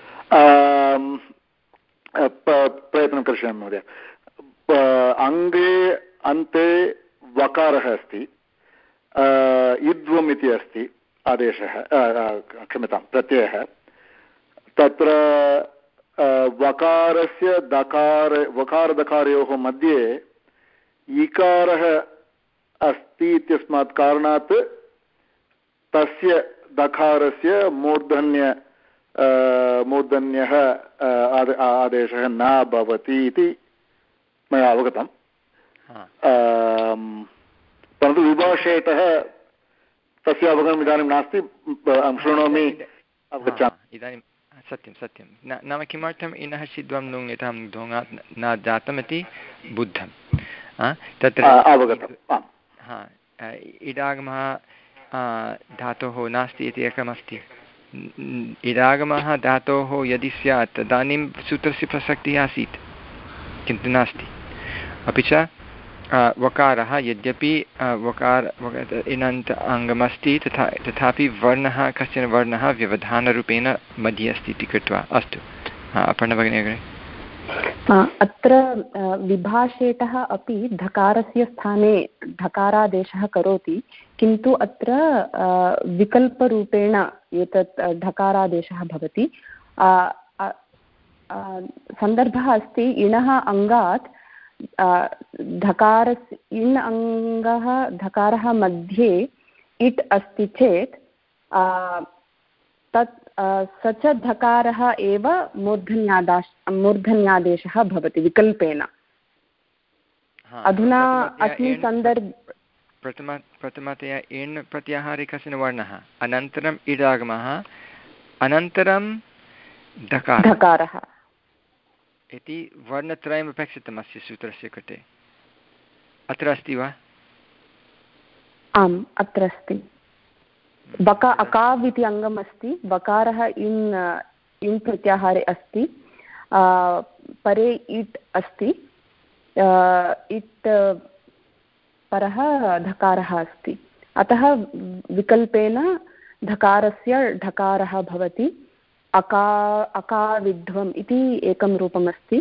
प्रयत्नं करिष्यामि महोदय। अङ्गे अन्ते वकारः अस्ति इद्वम् इति अस्ति आदेशः क्षम्यतां प्रत्ययः तत्र वकारस्य दकार वकारदकारयोः मध्ये इकारः अस्ति इत्यस्मात् कारणात् तस्य दकारस्य मूर्धन्य मूर्धन्यः आदेशः न भवति इति मया अवगतम् परन्तु विभाषेतः तस्य अवगमनम् इदानीं नास्ति शृणोमि अवगच्छामि इदानीं सत्यं सत्यं नाम किमर्थम् इणः शीध्वं लुङ् लिटां ढोङात् न जातमिति बुद्धं तत्र अवगतं हा इडागमः धातोः नास्ति इति एकमस्ति इडागमः धातोः यदि स्यात् तदानीं सूत्रस्य प्रसक्तिः आसीत् किन्तु नास्ति अपि च वकारः यद्यपि वकार इणन्त अङ्गमस्ति तथा तथापि वर्णः कश्चन वर्णः व्यवधानरूपेण मध्ये अस्ति इति कृत्वा अस्तु अपर्णा भगिनी अग्रे अत्र विभाषेटः अपि धकारस्य स्थाने धकारादेशः करोति किन्तु अत्र विकल्परूपेण एतत् धकारादेशः भवति सन्दर्भः अस्ति इणः अङ्गात् धकारस्य इण् अङ्गः धकारः मध्ये इट् अस्ति चेत् तत् स च धकारः एव मूर्धन्यादाश मूर्धन्यादेशः भवति विकल्पेन अधुना अस्मिन् सन्दर्भे प्रथम प्रथमतया एण् प्रत्याहारे कश्चन वर्णः अनन्तरम् इडागमः अनन्तरं धकारः इति वर्णत्रयम् अपेक्षितम् अस्य सूत्रस्य कृते अत्र अस्ति वा? आम् अत्र अस्ति बका अकाव् इति अङ्गम् अस्ति बकारः इन् इन् प्रत्याहारे अस्ति परे इट् अस्ति इट् परः धकारः अस्ति अतः विकल्पेन धकारस्य ढकारः भवति अका अकाविध्वम् इति एकं रूपमस्ति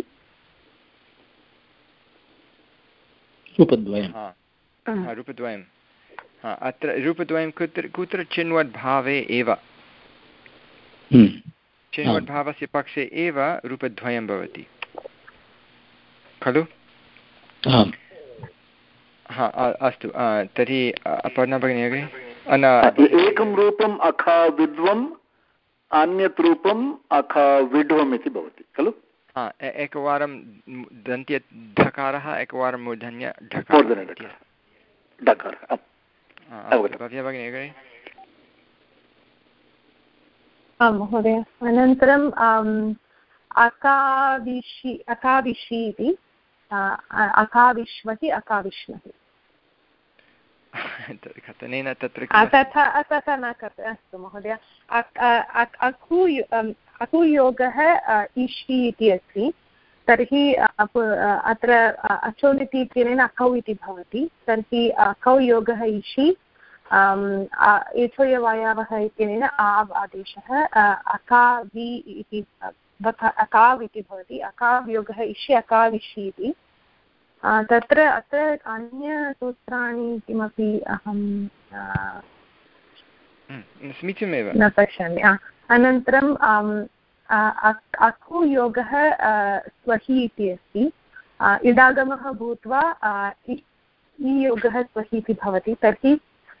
रूपद्वयं रूपद्वयं अत्र रूपद्वयं कुत्र कुत्र चिन्वद्भावे एव चिन्वद्भावस्य पक्षे एव रूपद्वयं भवति खलु हा अस्तु तर्हि अपर्णा भगिनी अग्रे एकं रूपम् अखाविध्वं अन्यत् रूपम् अखाविड्वम् इति भवति खलु? एकवारं दन्त्य ढकारः एकवारं मूर्धन्य ढकारः। आं महोदय। अनन्तरम् अकाविशि अकाविशि इति अकाविश्वति अकाविष्मति कथनेन तत्र तथा तथा न कर्तव्यम्। अस्तु महोदय। अकु अकुयोगः इषि इति अस्ति, तर्हि अत्र अचोलिति इत्यनेन अकौ इति भवति। तर्हि अकौ योगः इषि एचोयवायावः इत्यनेन आव् आदेशः अकावि इति अकाव् इति भवति। अकाव् योगः इषि अकाविषि इति। तत्र अत्र अन्यसूत्राणि किमपि अहं समीचीनमेव न पश्यामि। अनन्तरं अकु योगः स्वहि इति अस्ति, इडागमः भूत्वा इ योगः स्वहि इति भवति। तर्हि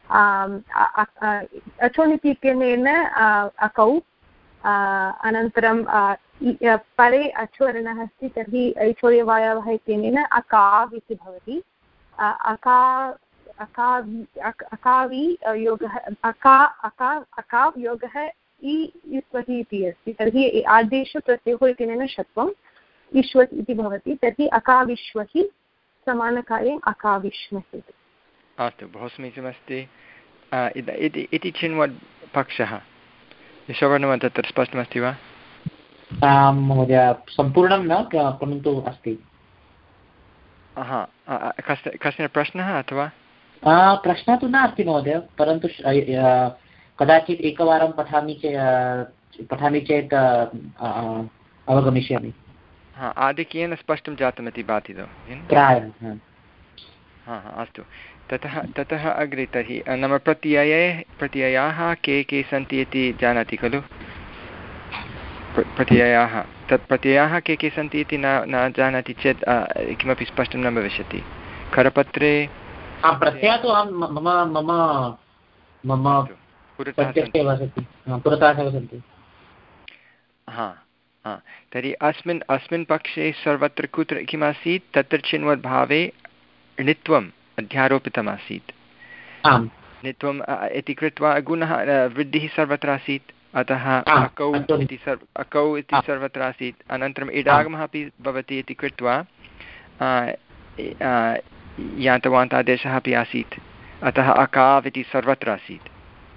अचोनिति इत्यनेन अकौ, अनन्तरं परे अचोवर्णः अस्ति, तर्हि ऐचोर्यवायवः इत्यनेन अकाव् इति भवति। अका अकावि अकावि योगः अका अका अकाव् योगः इ इस्वहि इति अस्ति। तर्हि आदेशु प्रत्ययो इत्यनेन षत्वम् इष्वत् इति भवति। तर्हि अकाविश्वहि समानकार्यम् अकाविष्महि। अस्तु, बहु समीचीनमस्ति। इति चिन्वद् पक्षः यशोवर्णः तत्र स्पष्टमस्ति वा? आं महोदय, सम्पूर्णं न, परन्तु अस्ति। हा, कश्चन प्रश्नः अथवा? प्रश्नः तु नास्ति महोदय, परन्तु कदाचित् एकवारं पठामि चेत् पठामि चेत् अवगमिष्यामि। हा, आधिक्येन स्पष्टं जातमिति भाति प्रायः। हा हा, अस्तु। ततः ततः अग्रे तर्हि नाम प्रत्यये प्रत्ययाः के के सन्ति इति जानाति खलु? प्रत्ययाः तत् प्रत्ययाः के के सन्ति इति न न जानाति चेत् किमपि स्पष्टं न भविष्यति। करपत्रे प्रत्ययः तु अहं मम मम मम पुरतः सन्ति। हा हा, तर्हि अस्मिन् अस्मिन् पक्षे सर्वत्र कुत्र किमासीत्? तत्र चिन्वद्भावे णित्वम् अध्यारोपितमासीत्। णित्वम् इति कृत्वा गुणः वृद्धिः सर्वत्र आसीत्, अतः अकौ इति सर्व अकौ इति सर्वत्र आसीत्। अनन्तरम् इडागमः अपि भवति इति कृत्वा यान्तवान्तादेशः अपि आसीत्, अतः अकाव् इति सर्वत्र आसीत्।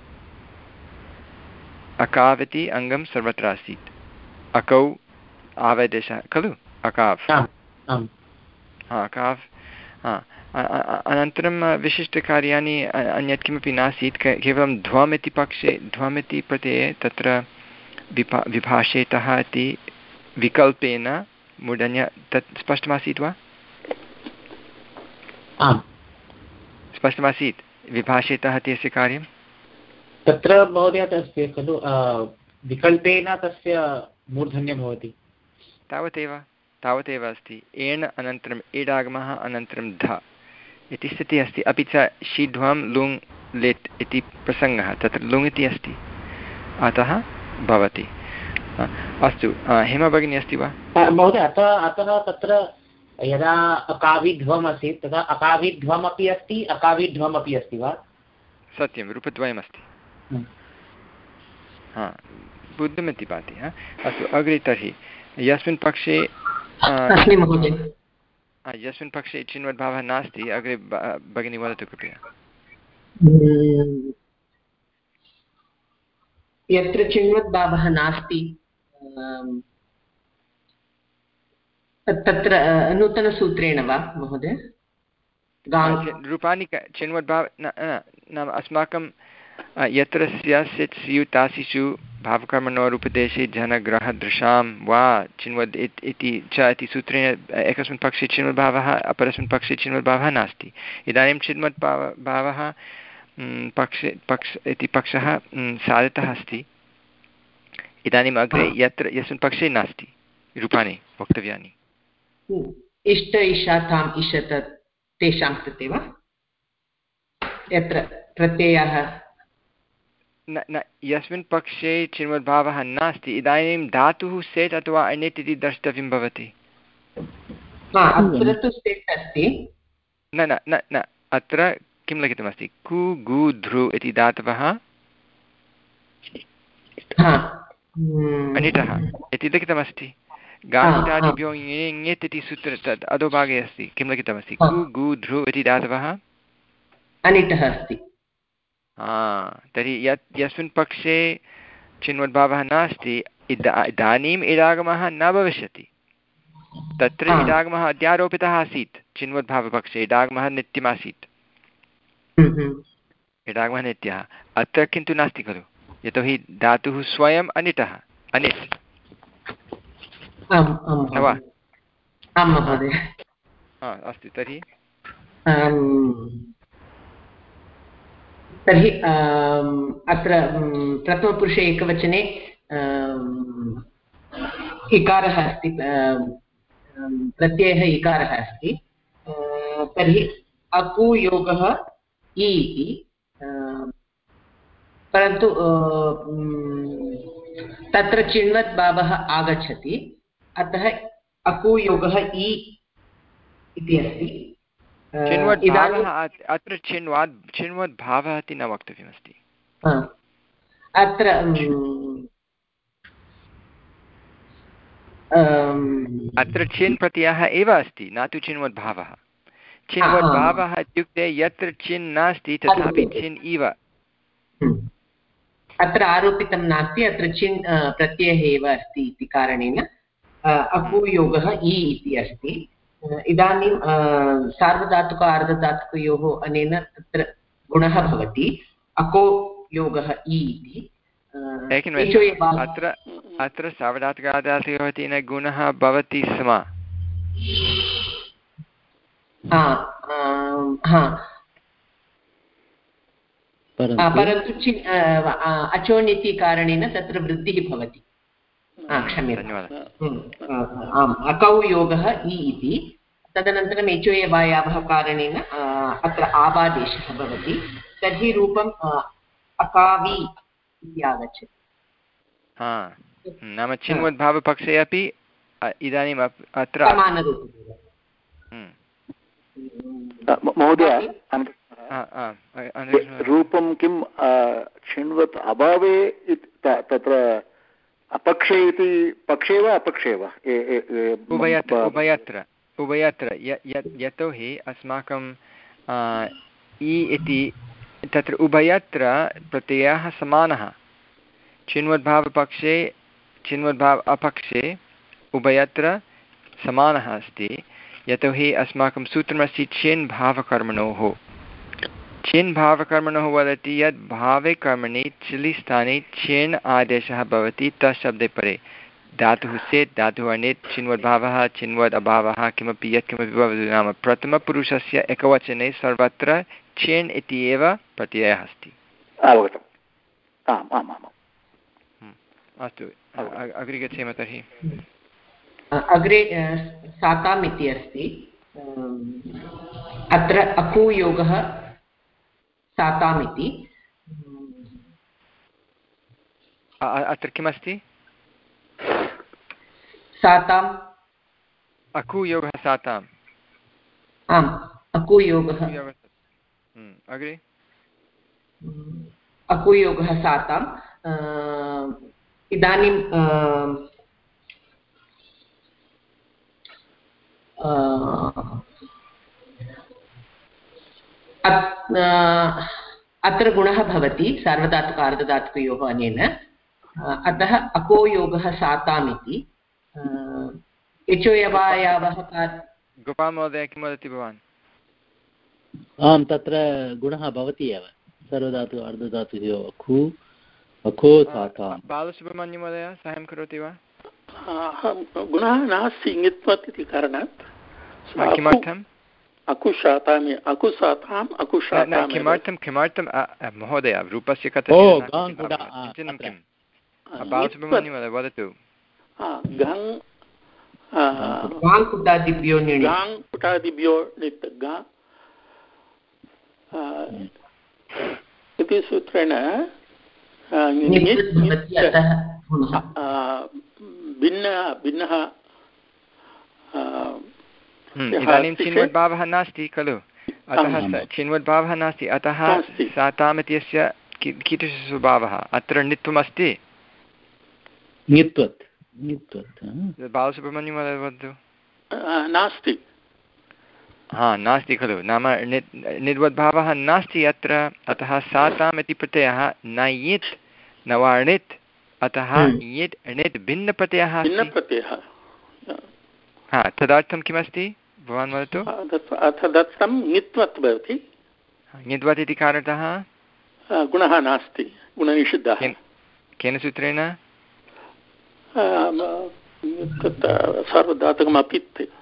अकाव् इति अङ्गं सर्वत्र आसीत्। अकौ आवेदेशः खलु? अकाव् हा अकाव् हा। अनन्तरं विशिष्टकार्याणि अन्यत् किमपि नासीत्, केवलं ध्वम् इति पक्षे ध्वम् इति प्रत्यये तत्र विभा विभाषेतः इति विकल्पेन मूर्धन्य तत् स्पष्टमासीत् वा? स्पष्टमासीत् विभाषेतः इत्यस्य कार्यं तत्र महोदय तस्य खलु विकल्पेन तस्य मूर्धन्यं भवति। तावदेव तावदेव अस्ति। एण अनन्तरम् एडागमः अनन्तरं ध इति स्थितिः अस्ति। अपि च शीध्वं लुङ् लिट् इति प्रसङ्गः तत्र लुङ् इति अस्ति, अतः भवति। अस्तु, हेमा भगिनी अस्ति वा? महोदय, अतः अतः तत्र यदा अकाविध्वम् आसीत् तदा अकाविध्वमपि अस्ति अकाविध्वमपि अस्ति वा? सत्यं, रूपद्वयमस्ति। हा, बुद्धमिति भाति। हा, अस्तु, अग्रे तर्हि यस्मिन् पक्षे यस्मिन् पक्षे चिन्वद्भावः नास्ति, अग्रे भगिनी वदतु कृपया। यत्र चिन्वद्भावः नास्ति तत्र नूतनसूत्रेण वा महोदय? रूपाणि चिन्वद्भाव नाम अस्माकं यत्र स्यात् स्युतासिषु भावकर्मणोरुपदेशे जनग्रहदृशां वा चिन्वद् इति च इति सूत्रेण एकस्मिन् पक्षे चिन्वद्भावः अपरस्मिन् पक्षे चिन्वद्भावः नास्ति। इदानीं चिन्वद्भाव भावः पक्षे पक्ष इति पक्षः साधितः अस्ति। इदानीम् अग्रे यत्र यस्मिन् पक्षे नास्ति रूपाणि वक्तव्यानि। इष्ट इषाताम् इषत तेषां कृते वा? यत्र प्रत्ययः न न यस्मिन् पक्षे चिन्वद्भावः नास्ति इदानीं धातुः सेट् अथवा अनिट् इति द्रष्टव्यं भवति। अत्र तु सेट् अस्ति। न न न न अत्र किं लिखितमस्ति कु गु ध्रु इति धातवः अनिटः इति लिखितमस्ति। गाकुटादिभ्यो ङेत् इति सूत्र तद् अधोभागे अस्ति। किं लिखितमस्ति कु गु ध्रु इति धातवः अनिटः अस्ति। तर्हि यत् यस्मिन् पक्षे चिन्वद्भावः नास्ति इदा इदानीम् इडागमः न भविष्यति। तत्र इडागमः अध्यारोपितः आसीत् चिन्वद्भावपक्षे इडागमः नित्यमासीत् इडागमः नित्यः। अत्र किन्तु नास्ति खलु यतोहि धातुः स्वयम् अनिटः अनिट् वा अस्तु। तर्हि तर्हि अत्र प्रथमपुरुषे एकवचने इकारः अस्ति प्रत्ययः इकारः अस्ति। तर्हि अकुयोगः इ इति परन्तु तत्र चिण्वत् भावः आगच्छति अतः अकुयोगः इ इति अस्ति। चिन्वद्भावः अत्र चिन्वाद् चिन्वद्भावः इति न वक्तव्यमस्ति। अत्र अत्र चिन् प्रत्ययः एव अस्ति न तु चिन्वद्भावः। चिन्वद्भावः इत्युक्ते यत्र चिन् नास्ति तथापि चिन् इव। अत्र आरोपितं नास्ति अत्र चिन् प्रत्ययः एव अस्ति इति कारणेन अकुयोगः इ इति अस्ति। इदानीं सार्वधातुक अर्धधातुकयोः अनेन तत्र गुणः भवति अको योगः इ इति। अत्र अत्र सार्वधातुक अर्धधातुकयोः तेन गुणः भवति स्म। परन्तु चिन् अचोन् इति कारणेन तत्र वृद्धिः भवति। क्षम्यताम् आम् अकौ योगः इ इति। तदनन्तरम् एचोयवायावः कारणेन अत्र आबादेशः भवति। तर्हि रूपम् अकावि इति आगच्छति। नाम चिन्वद्भावपक्षे अपि इदानीम् अत्र महोदय रूपं किं चिन्वत् अभावे तत्र अपक्षे इति पक्षे वा अपक्षे वा उभयत्र उभयत्र उभयत्र यतोहि अस्माकं इ इति तत्र उभयत्र प्रत्ययः समानः। चिन्वद्भावपक्षे चिन्वद्भाव अपक्षे उभयत्र समानः अस्ति यतोहि अस्माकं सूत्रमस्ति चिन् भावकर्मणोः। चिन् भावकर्मणोः वदति यत् भावे कर्मणि चिलि स्थाने चिन् आदेशः भवति तशब्दे परे धातुः सेत् धातुः अनिट् चिन्वद्भावः चिन्वद् अभावः किमपि यत्किमपि भवतु नाम प्रथमपुरुषस्य एकवचने सर्वत्र चिन् इति एव प्रत्ययः अस्ति। अवगतम् आम् आम् आम् अस्तु अग्रे गच्छेम। तर्हि अग्रे साताम् इति अस्ति। अत्र अकुयोगः साताम् इति। अत्र किमस्ति साताम् अकुयोगः साताम् आम् अकुयोगः अग्रे अकुयोगः साताम्। इदानीं अत्र गुणः भवति सार्वधातुक अर्धधातुकयोः अनेन अतः अकोयोगः साताम् इति। यचोयवायावः गोपाल महोदय किं वदति भवान्? आम् तत्र गुणः भवति एव सर्वधातु अर्धधातुयोः अखु अखो साताम्। बालसुब्रह्मण्यं महोदय साहाय्यं करोति वा? गुणः नास्ति ङित्वत् इति कारणात् किमर्थम् अकुशाताम् अकुसाताम् अकुशाताम् किमर्थं किमर्थं महोदय रूपस्य कथं किं बालसुब्रह्मण्यं महोदय वदतु। गाङ्कुटादिभ्यो गाङ्कुटादिभ्यो गा इति सूत्रेण भिन्नः भिन्नः इदानीं चिन्वद्भावः नास्ति खलु अतः चिन्वद्भावः नास्ति अतः साताम् इत्यस्य कीदृशः स्वभावः अत्र णित्वमस्ति बालसुब्रह्मण्यं वदतु नास्ति हा नास्ति खलु नाम निर्वद्भावः नास्ति अत्र अतः साताम् इति प्रत्ययः न यित् न वा णित् अतः यित् णित् भिन्नप्रत्ययः हा तदर्थं किमस्ति भवान् वदतु तदर्थं ङित्वत् भवति ङित्वत् इति कारणतः गुणः नास्ति गुणनिषिद्धः केन सूत्रेण सार्वधातुकमपि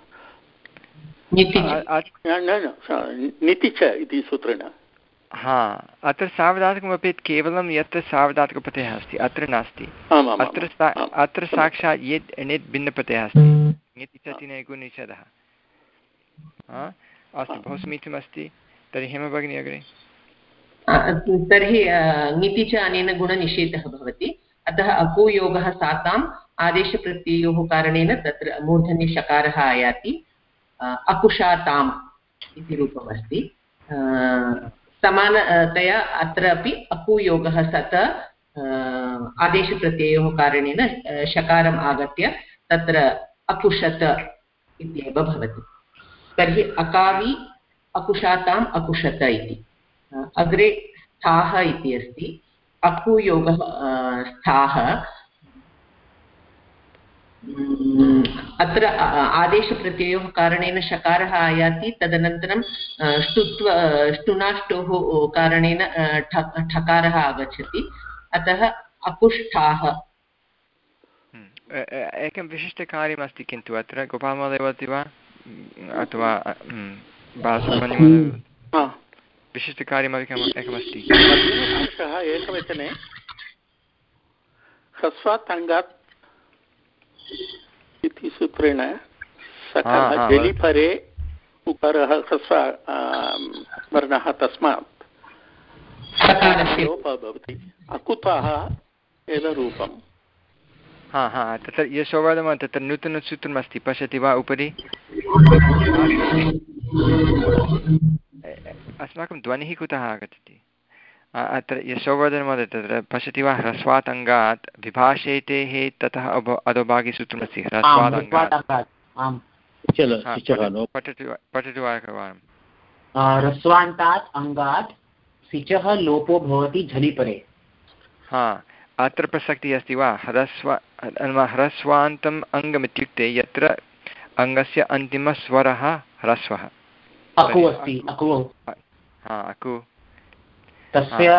निति च इति सूत्रेण हा अत्र सार्वधातुकमपि केवलं यत्र सार्वधातुकप्रत्ययः अस्ति अत्र नास्ति अत्र अत्र साक्षात् यद् णित् भिन्नप्रत्ययः अस्ति ङिति च नैगुणनिषेधः अस्तु बहु समीचीनमस्ति तर्हि हेमभगिनी अग्रे तर्हि ङिति च अनेन गुणनिषेधः भवति अतः अकुयोगः साताम् आदेशप्रत्ययोः कारणेन तत्र मूर्धन्यषकारः आयाति अकुशाताम् इति रूपमस्ति समानतया अत्र अपि अकुयोगः सत आदेशप्रत्ययोः कारणेन शकारम् आगत्य तत्र अकुशत इत्येव भवति तर्हि अकावि अकुशाताम् अकुशत इति अग्रे स्थाः इति अस्ति अकुयोगः स्थाः अत्र आदेशप्रत्ययोः कारणेन शकारः आयाति तदनन्तरं ष्टुत्व ष्टुनाष्टोः कारणेन ठकारः आगच्छति अतः अकुष्ठाः एकं विशिष्टकार्यमस्ति किन्तु अत्र गोपालमहोदय वदति वा अथवा बालसुब्रह्मण्यं विशिष्टकार्यम् एकमस्ति एकवचने ह्रस्वात् अङ्गात् इति सूत्रेण सकारः जलिपरे उकारः ह्रस्व वर्णः तस्मात् लोपः भवति अकुतः एव रूपम् हा हा तत्र यशोवर्धन तत्र नूतनसूत्रमस्ति पश्यति वा उपरि अस्माकं ध्वनिः कुतः आगच्छति अत्र यशोवर्धनमहोदय तत्र पश्यति वा ह्रस्वात् अङ्गात् विभाषेतेः ततः अधोभागे सूत्रमस्ति ह्रस्वात् अङ्गात् पठतु वा एकवारं ह्रस्वान्तात् अङ्गात् सिचः लोपो भवति झलिपरे हा अत्र प्रसक्तिः अस्ति वा ह्रस्व ह्रस्वान्तम् अङ्गमित्युक्ते यत्र अङ्गस्य अन्तिमस्वरः ह्रस्वः अकु अस्ति अकु हा अकु तस्य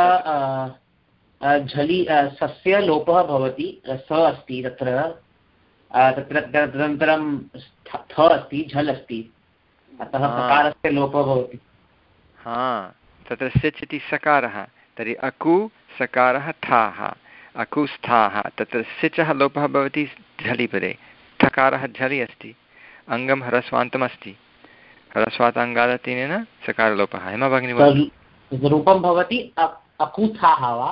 झलि सस्य लोपः भवति स अस्ति तत्र तत्र तदनन्तरं थ अस्ति झल् अस्ति अतः सकारस्य लोपः भवति हा तत्र सिच् इति सकारः तर्हि अकु सकारः थाः अकुस्थाः तत्र सिचः लोपः भवति झलिपदे ठकारः झलि अस्ति अङ्गं ह्रस्वान्तमस्ति ह्रस्वाताङ्गादतेन सकारलोपः हेमा भगिनी रूपं भवति अकुथाः वा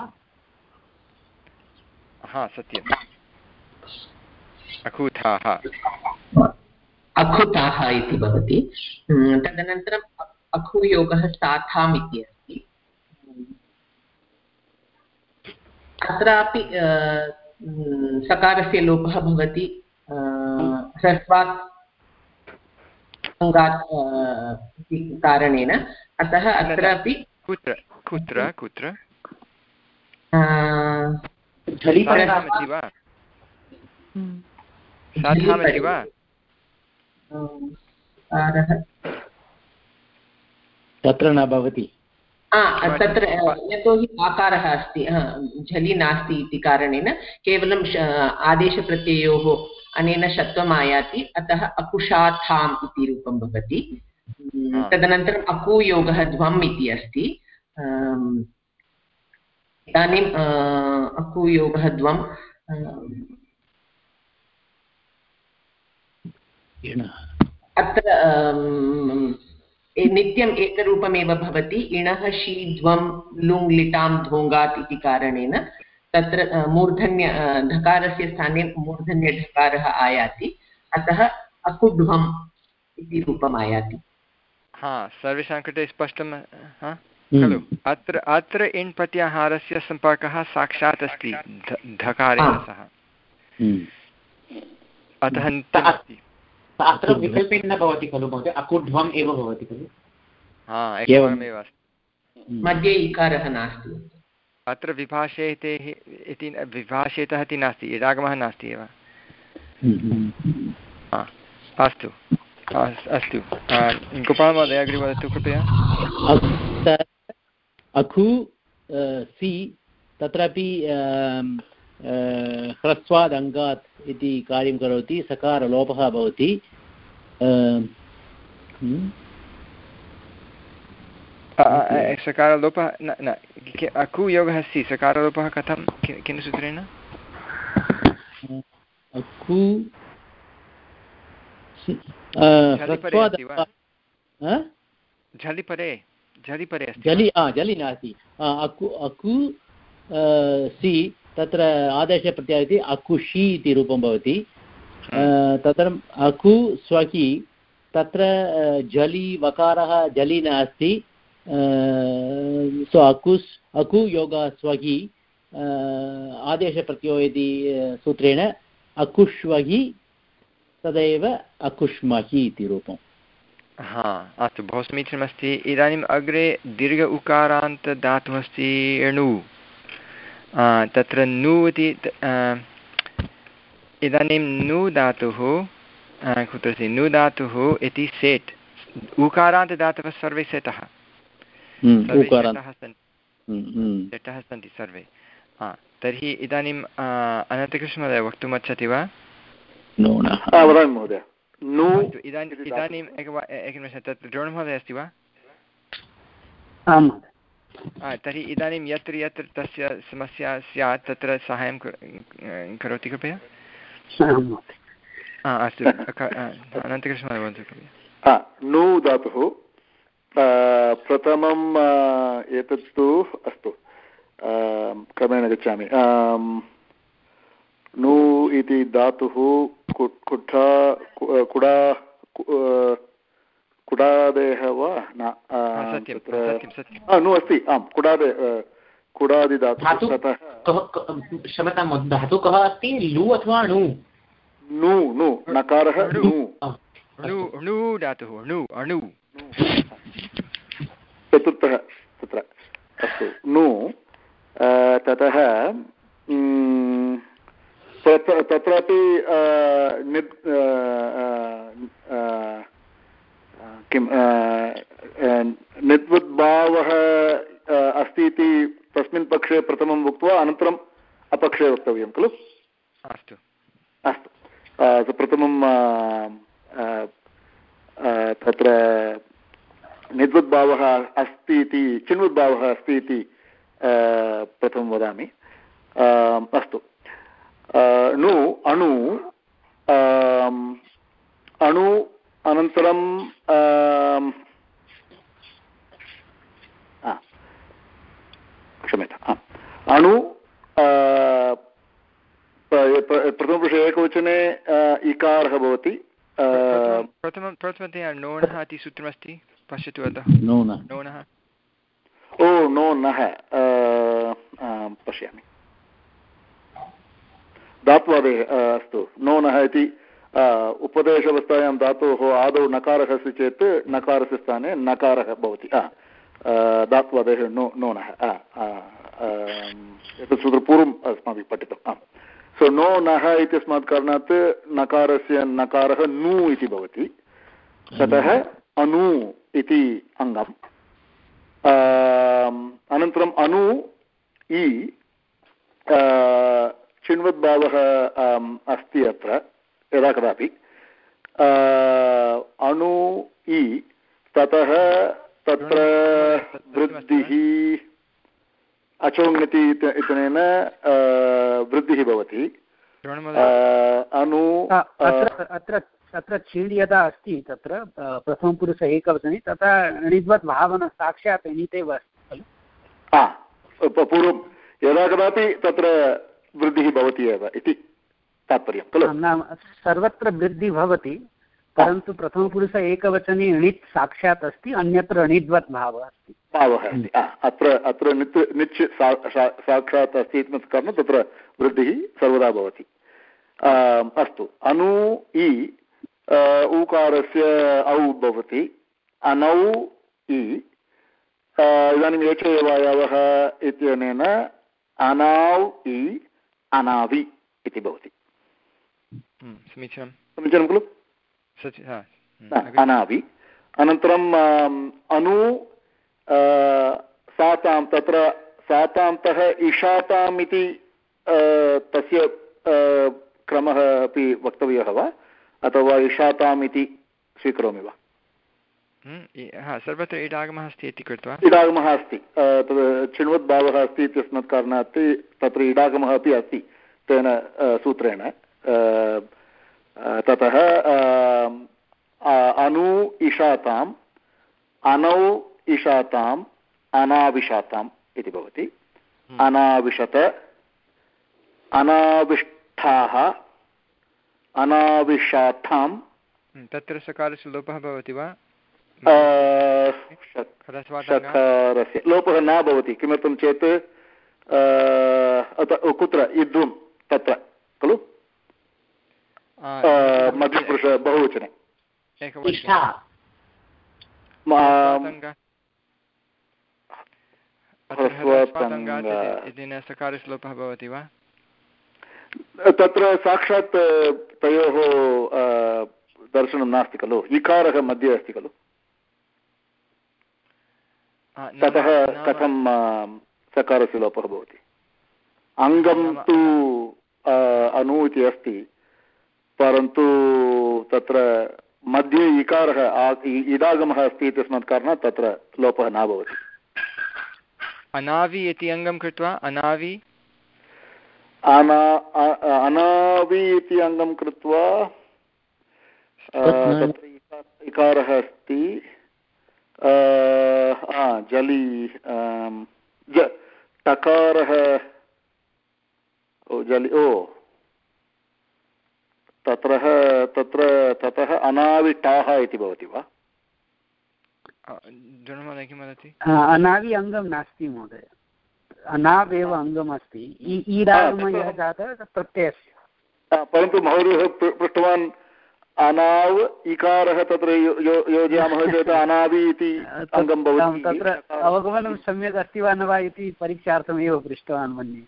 हा सत्यम् अकुथाः अकुथाः इति भवति तदनन्तरम् अकुयोगः साथाम् इति अस्ति अत्रापि सकारस्य लोपः भवति ह्रस्वात् अङ्गात् इति कारणेन अतः अत्रापि कुत्र कुत्र कुत्र झलिपरमिति वा साधामति वा तत्र न भवति तत्र यतोहि आकारः अस्ति झलि नास्ति इति कारणेन केवलं आदेशप्रत्ययोः अनेन षत्वम् आयाति अतः अकुशाथाम् इति रूपं भवति तदनन्तरम् अकुयोगः ध्वम् इति अस्ति इदानीम् अकुयोगः ध्वम् अत्र नित्यम् एकरूपमेव भवति इणः शी ध्वं लुङ् लिटां ध्वोङ्गात् इति कारणेन तत्र मूर्धन्य ढकारस्य स्थाने मूर्धन्यढकारः आयाति, अतः अकुड्वम् इति रूपम् आयाति। हा, सर्वेषां कृते स्पष्टं खलु? अत्र अत्र इन् प्रत्याहारस्य सम्पर्कः साक्षात् अस्ति धकारेण सह, अतः अस्ति। अत्र विकल्पेन न भवति खलु महोदय, अकुड्वम् एव भवति खलु? हा, एकवारमेव अस्ति, मध्ये इकारः नास्ति। अत्र विभाषेते इति विभाषेतः इति नास्ति, इडागमः नास्ति एव। अस्तु अस्तु, गोपाल महोदय अग्रे वदतु कृपया। अखु सि तत्रापि ह्रस्वाद् अङ्गात् इति कार्यं करोति, सकारलोपः भवति। सकारलोपः न न अकु योगः अस्ति, सकारलोपः कथं, किं सूत्रेण? अकु झलिपरे झलिपरे अस्ति, झलि झलि नास्ति। अकु अकु सि तत्र आदेशप्रत्ययः इति अकुषि इति रूपं भवति। तत्र अकु स्वकि तत्र झलि वकारः झलि नास्ति, सो अकुस् अकु योगः स्वकि आदेशप्रत्ययो इति सूत्रेण अकुष्वहि तदेव अकुष्महि इति रूपम्। हा, अस्तु, बहु समीचीनमस्ति। इदानीम् अग्रे दीर्घ उकारान्तदातुः अस्ति णु। तत्र नु इति इदानीं नु धातुः कुत्र अस्ति? नु धातुः इति सेट्, उकारान्तदातवः सर्वे सेटः सेटः सन्ति सर्वे। तर्हि इदानीम् अनन्तकृष्णमहोदय वक्तुमच्छति वा? वदामि महोदय। इदानीम् इदानीम् एकनिमिषं, तत्र द्रोणमहोदय अस्ति वा? आम्। तर्हि इदानीं यत्र यत्र तस्य समस्या स्यात् तत्र साहाय्यं करोति कृपया। अस्तु, अनन्तकृष्णमहोदय वदतु कृपया। नु धातुः प्रथमम् एतत्तु अस्तु, क्रमेण गच्छामि। नु इति धातुः कुठा कुडा कुडादेः वा न? नु अस्ति, आम्, कुडादे कुडादिधातुः। क्षम्यतां, धातुः कः अस्ति, लु अथवा णु? नु नु नकारः नु णु धातुः णु अणु चतुर्थः तत्र। अस्तु, नु ततः तत्रापि किं निद्वद्भावः अस्ति इति तस्मिन् पक्षे प्रथमम् उक्त्वा अनन्तरम् अपक्षे वक्तव्यं खलु? अस्तु अस्तु, प्रथमं तत्र निद्वद्भावः अस्ति इति, चिन्वद्भावः अस्ति इति प्रथमं वदामि। अस्तु, नु अणु अणु अनन्तरं क्षम्यताम्, अणु प्रथमपुरुषे एकवचने इकारः भवति। प्रथमं प्रथमतया नोनः इति सूत्रमस्ति, पश्यतु अतः। नोनः ओ नोनः, पश्यामि, धात्वादेः। अस्तु, नोनः इति उपदेशावस्थायां धातोः आदौ नकारः अस्ति चेत् नकारस्य स्थाने नकारः भवति, धात्वादेः नो नोनः। एतत् सूत्रपूर्वम् अस्माभिः पठितम्। आम्, सो नो नः इत्यस्मात् कारणात् नकारस्य नकारः नु इति भवति, ततः अनु इति अङ्गम्। अनन्तरम् अनु इ चिन्वद्भावः अस्ति अत्र यदा कदापि। अणु इ ततः तत्र वृद्धिः अचोङ्गति इत्यनेन वृद्धिः भवति। अनु अत्र अत्र चिल् यदा अस्ति तत्र प्रथमपुरुष एकवचने तथा णिद्वत् भावना साक्षात् णितेव अस्ति खलु? पूर्वं यदा कदापि तत्र वृद्धिः भवति एव इति तात्पर्यं खलु। नाम सर्वत्र वृद्धिः भवति, परन्तु प्रथमपुरुष एकवचने णित् साक्षात् अस्ति, अन्यत्र णिद्वत् भावः अस्ति भावः अस्ति। अत्र अत्र नित् निच् साक्षात् अस्ति इति कारणं तत्र वृद्धिः सर्वदा भवति। अस्तु, अनु इ ऊकारस्य औ भवति, अनौ इ इदानीम् एचयवायवः इत्यनेन अनाव् इ अनावि इति भवति। समीचीनं समीचीनं खलु। अनावि। अनन्तरम् अनु सातां, तत्र सातान्तः इषाताम् इति तस्य क्रमः अपि वक्तव्यः वा, अथवा इषाताम् इति स्वीकरोमि वा? सर्वत्र इडागमः अस्ति इति कृत्वा इडागमः अस्ति, तद् चिण्वद्भावः अस्ति इत्यस्मात् कारणात् तत्र इडागमः अपि अस्ति तेन सूत्रेण। ततः अनु इषाताम्, अनौ इषाताम्, अनाविषाताम् इति भवति। अनाविशत, अनाविष्ठाः, अनाविषाथाम्। तत्र सकारस्य लोपः भवति वा? सकारस्य लोपः न भवति। किमर्थं चेत् कुत्र इद्वं तत्र खलु मध्यपुरुष बहुवचने सकारस्य लोपः भवति वा? तत्र साक्षात् तयोः दर्शनं नास्ति खलु, इकारः मध्ये अस्ति खलु, ततः कथं सकारस्य लोपः भवति? अङ्गं तु अनु इति अस्ति, परन्तु तत्र मध्ये इकारः इडागमः अस्ति इत्यस्मात् कारणात् तत्र लोपः न भवति। अनावि इति अङ्गं कृत्वा अनावि अना अनावि इति अङ्गं कृत्वा तत्र इकारः अस्ति, जलि टकारः ओ जलि ओ तत्र तत्र ततः अनाविटाः इति भवति वा? किं वदति? अनावि अङ्गं नास्ति महोदय, अनाव् एव अङ्गम् अस्ति, ईडागमः यः जातः तत् प्रत्ययस्य। परन्तु महोदयः पृष्टवान् अनाव् इकारः तत्र योजयामः चेत् अनावि इति अङ्गं भवति। तत्र अवगमनं सम्यक् अस्ति वा न वा इति परीक्षार्थमेव पृष्टवान् मन्ये।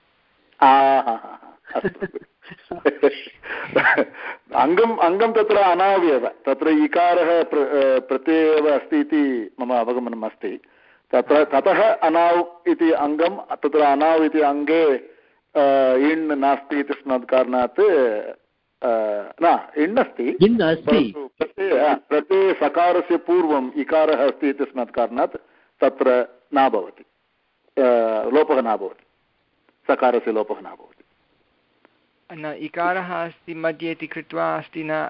अङ्गम् अङ्गं तत्र अनाव् एव, तत्र इकारः प्रत्ययः एव अस्ति इति मम अवगमनम् अस्ति। तत्र ततः अनाव् इति अङ्गं, तत्र अनाव् इति अङ्गे इण् नास्ति इत्यस्मात् कारणात् न इण् अस्ति, प्रत्यय प्रत्यये सकारस्य पूर्वम् इकारः अस्ति इत्यस्मात् कारणात् तत्र न भवति, लोपः न भवति, सकारस्य लोपः न भवति। न इकारः अस्ति मध्ये इति कृत्वा अस्ति न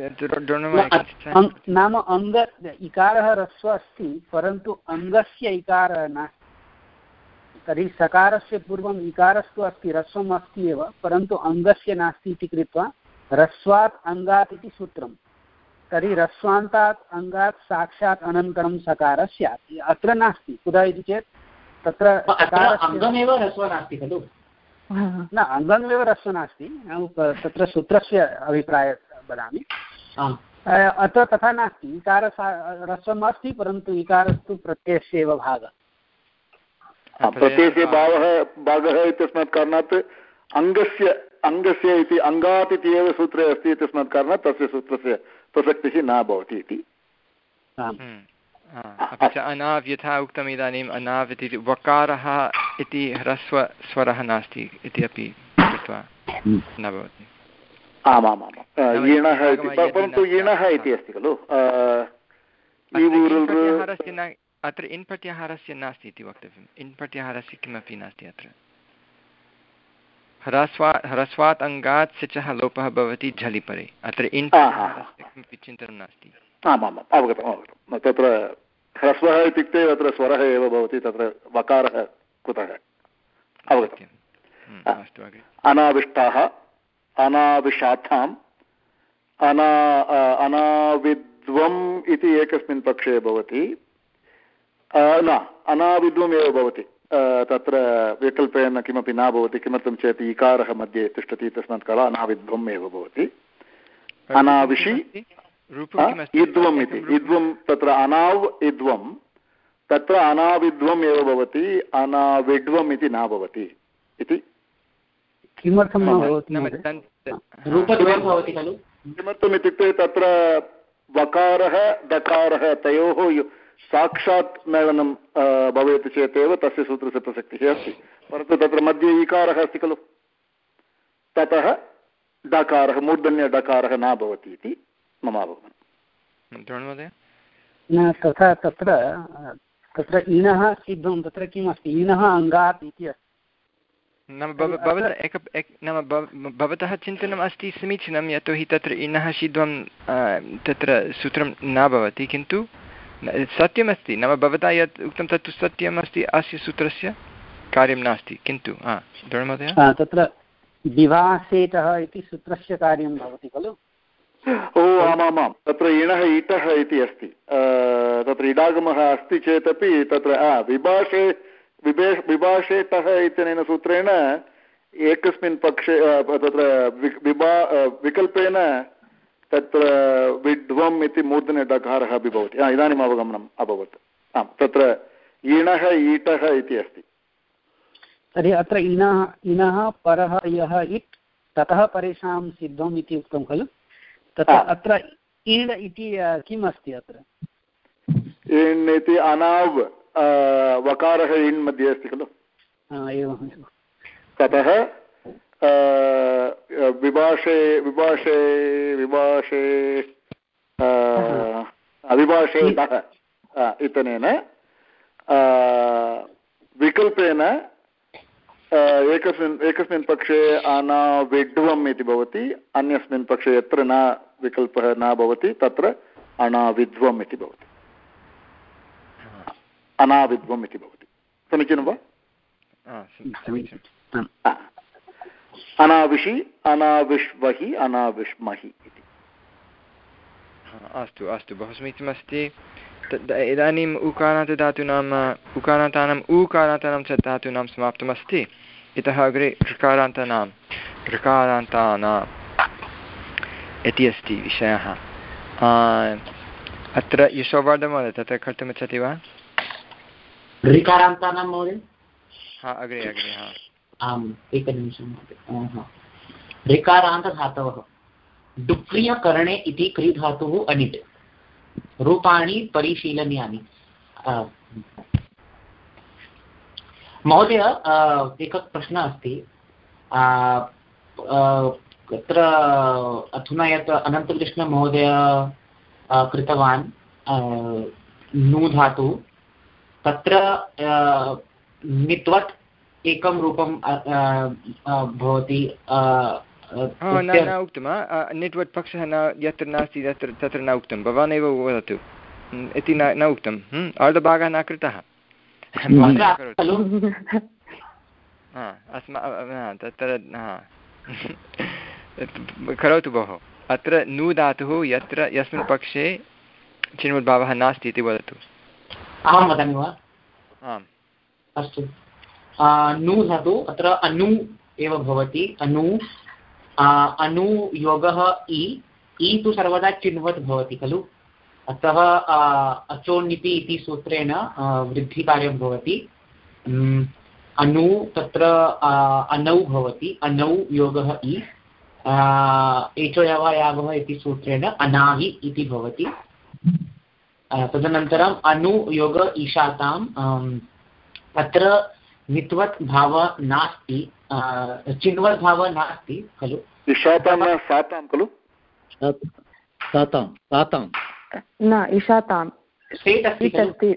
नाम अङ्ग इकारः ह्रस्व अस्ति, परन्तु अङ्गस्य इकारः नास्ति। तर्हि सकारस्य पूर्वम् इकारस्तु अस्ति, ह्रस्वम् अस्ति एव, परन्तु अङ्गस्य नास्ति इति कृत्वा ह्रस्वात् अङ्गात् इति सूत्रं। तर्हि ह्रस्वान्तात् अङ्गात् साक्षात् अनन्तरं सकारः स्यात्, अत्र नास्ति। कुतः इति चेत् तत्र अङ्गमेव ह्रस्वः नास्ति खलु, न अङ्गमेव ह्रस्व नास्ति, तत्र सूत्रस्य अभिप्रायः वदामि। अत्र तथा नास्ति, इकार ह्रस्वम् अस्ति, परन्तु इकारस्तु प्रत्ययस्य एव भागः, प्रत्ययस्य भावः भागः इत्यस्मात् कारणात् अङ्गस्य अङ्गस्य इति अङ्गात् इति एव सूत्रे अस्ति इत्यस्मात् कारणात् तस्य सूत्रस्य प्रसक्तिः न भवति इति। अपि च अनाव् यथा उक्तम् इदानीम् अनाव् इति वकारः इति ह्रस्वस्वरः नास्ति इति अपि कृत्वा न भवति। आमामाम्, यणः इति, परन्तु यणः इति अस्ति खलु, अत्र इन् प्रत्याहारस्य नास्ति इति वक्तव्यम्। इन् प्रत्याहारस्य किमपि नास्ति अत्र। ह्रस्वात् ह्रस्वात् अङ्गात् सिचः लोपः भवति झलि परे, अत्र इन् प्रत्याहारस्य किमपि चिन्तनं नास्ति। आमाम् अवगतम् अवगतं। तत्र ह्रस्वः इत्युक्ते तत्र स्वरः एव भवति, तत्र वकारः कुतः अवगतम्। अनाविष्टाः, अनाविषाथाम्, अना अनाविद्वम् इति एकस्मिन् पक्षे भवति, न अनाविद्वम् एव भवति, तत्र विकल्पेन किमपि न भवति। किमर्थं चेत् इकारः मध्ये तिष्ठति, तस्मात् कालात् अनाविद्वम् एव भवति। अनाविषि इद्वम् इति, इद्वं तत्र अनाव् इद्वं, तत्र अनाविद्वम् एव भवति, अनाविड्वम् इति न भवति इति। किमर्थं न भवति? किमर्थम् इत्युक्ते तत्र वकारः दकारः तयोः साक्षात् मेलनं भवेत् चेदेव तस्य सूत्रस्य प्रसक्तिः अस्ति। परन्तु तत्र मध्ये इकारः अस्ति खलु, ततः डकारः मूर्धन्यडकारः न भवति इति मम अवगमनं। न तथा तत्र तत्र इणः सिद्धं, तत्र किमस्ति? इणः अङ्गात् इति अस्ति। नाम भवतः एक एक नाम भवतः चिन्तनम् अस्ति समीचीनं, यतोहि तत्र इणः शीध्वं तत्र सूत्रं न भवति, किन्तु सत्यमस्ति। नाम भवता यत् उक्तं तत्तु सत्यम् अस्ति, अस्य सूत्रस्य कार्यं नास्ति। किन्तु महोदय तत्र विभासेतः इति सूत्रस्य कार्यं भवति खलु? ओ आमामां, तत्र इणः ईटः इति अस्ति, तत्र इडागमः अस्ति चेदपि तत्र विभाषे विभे विभाषेतः इत्यनेन सूत्रेण एकस्मिन् पक्षे तत्र विभा विकल्पेन तत्र विद्वम् इति मूर्धन्यडकारः अपि भवति। इदानीम् अवगमनम् अभवत्। आम्, तत्र इणः ईटः इति अस्ति। तर्हि अत्र इणः इणः परः यः इट्, ततः परेषां सिद्धम् इति उक्तं खलु? तत्र अत्र इण् इति किम् अस्ति? अत्र इण् इति अनाव् वकारः इण् मध्ये अस्ति खलु? एवं। ततः विभाषे विभाषे विभाषे विभाषेतः इत्यनेन विकल्पेन एकस्मिन् एकस्मिन् पक्षे अनाविड्वम् इति भवति, अन्यस्मिन् पक्षे यत्र न विकल्पः न भवति तत्र अनाविद्वम् इति भवति, अनाविद्वम् इति भवति। समीचीनं वा? अनाविषि, अनाविष्वहि, अनाविष्महि इति। अस्तु अस्तु, बहु समीचीनमस्ति। इदानीम् उकारान्तधातूनाम् उकारान्तानाम् ऊकारान्तानां च धातूनां समाप्तमस्ति। इतः अग्रे ऋकारान्तानां ऋकारान्तानाम् इति अस्ति विषयः। अत्र यशोवर्धनमहोदय तत्र कर्तुमिच्छति वा? ऋकारान्तानां महोदय? हा, अग्रे अग्रे हा। आम्, एकनिमिषं महोदय। ऋकारान्तधातवः डुक्रियकरणे इति क्रीधातुः अनिट् रूपाणि परिशीलनीयानि। महोदय, एकः प्रश्नः अस्ति। तत्र अधुना यत् अनन्तकृष्णमहोदय कृतवान् नु धातु, तत्र नित्वत् एकं रूपं भवति। न उक्तं निट्वट् पक्षः न यत्र नास्ति तत्र तत्र न उक्तं, भवान् एव वदतु इति न न उक्तं। अर्धभागः न कृतः अस्मा तत्र करोतु भोः। अत्र नु धातुः यत्र यस्मिन् पक्षे चिन्मुद्भावः नास्ति इति वदतु। अहं वदामि वा? आम्, अस्तु। नु धातु अत्र अनु एव भवति। अनु अनुयोगः इ इ तु सर्वदा चिन्वत् भवति खलु? अतः अचोन्निति इति सूत्रेण वृद्धिकार्यं भवति। अनु तत्र अनौ भवति, अनौ योगः इ, एचो यवायावः इति सूत्रेण अनावि इति भवति। तदनन्तरम् अनुयोग ईशाताम्, अत्र नित्वत् भावः नास्ति, चिन्वत् भावः नास्ति खलु? ईशातां न सातां खलु? सातां सातां न ईशातां सेट् अस्ति।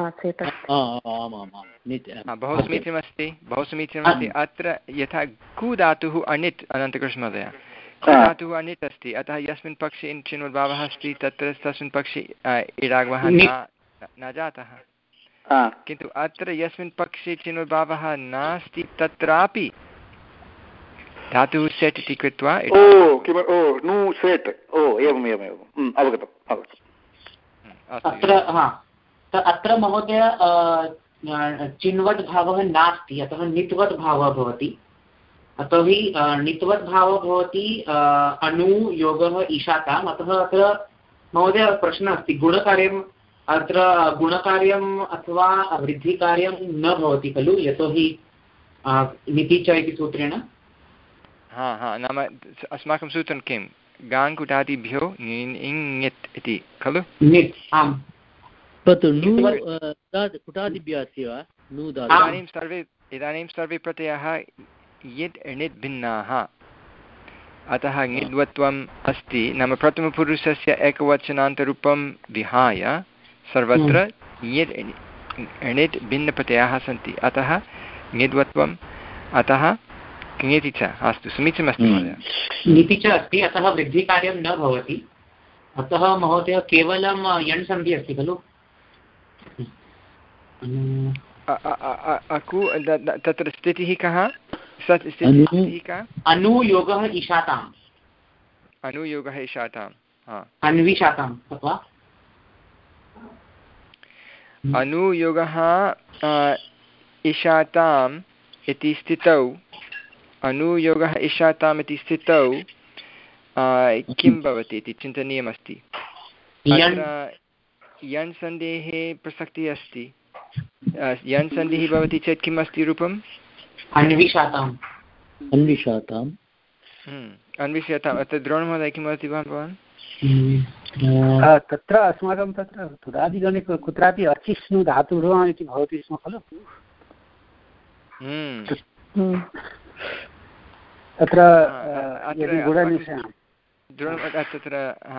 बहु समीचीनमस्ति, बहु समीचीनमस्ति। अत्र यथा कु धातुः अनिट्, अनन्तकृष्णमहोदय, कु धातुः अनिट् अस्ति, अतः यस्मिन् पक्षे चिन्मुद्भावः अस्ति तत्र तस्मिन् पक्षे इडागमः न जातः। किन्तु अत्र यस्मिन् पक्षे चिन्वद्भावः नास्ति तत्रापि धातुः सेट् इति कृत्वा ओ किम् ओ नु सेट् ओ एवम् एवम् एवम् अवगतम् अवगतम् अत्र अत्र महोदय चिन्वद् भावः नास्ति अतः नित्वद् भावः भवति यतोहि नित्वद् भावः भवति अनु योगः ईशाताम् अतः अत्र महोदय प्रश्नः अस्ति गुणकार्यम् अत्र गुणकार्यम् अथवा वृद्धिकार्यं न भवति खलु यतोहि निति च इति सूत्रेण हा हा नाम अस्माकं सूत्रं किं गाङ्कुटादिभ्यो ङित् इति खलु आम् कुटादिभ्यः अस्ति वा इदानीं सर्वे इदानीं सर्वे प्रत्ययाः यत् णित् भिन्नाः अतः ङिद्वत्वम् अस्ति नाम प्रथमपुरुषस्य एकवचनान्तरूपं विहाय सर्वत्र यत् णित् भिन्नप्रत्ययाः सन्ति अतः ङिद्वत्वम् अतः ङिति च अस्तु समीचीनमस्ति महोदय ङिति च अस्ति अतः वृद्धिकार्यं न भवति अतः महोदय केवलं यण् सन्धिः अस्ति खलु अकु तत्र स्थितिः कः स्थितिः का अनुयोगः ईशाताम् अनुयोगः ईशातां अन्विशाताम् अथवा अनुयोगः ईशाताम् इति स्थितौ अनुयोगः ईशाताम् इति स्थितौ किं भवति इति चिन्तनीयमस्ति यण् सन्धेः प्रसक्तिः अस्ति यण् सन्धिः भवति चेत् किम् अस्ति रूपम् अन्विशाताम् अन्विशाताम् अन्विष्यताम् अत्र द्रोणमहोदय किं वदति भवान् भवान् तत्र अस्माकं तत्र तुदादिगणे कुत्रापि अचिष्णु धातुः इति भवति स्म खलु तत्र तत्र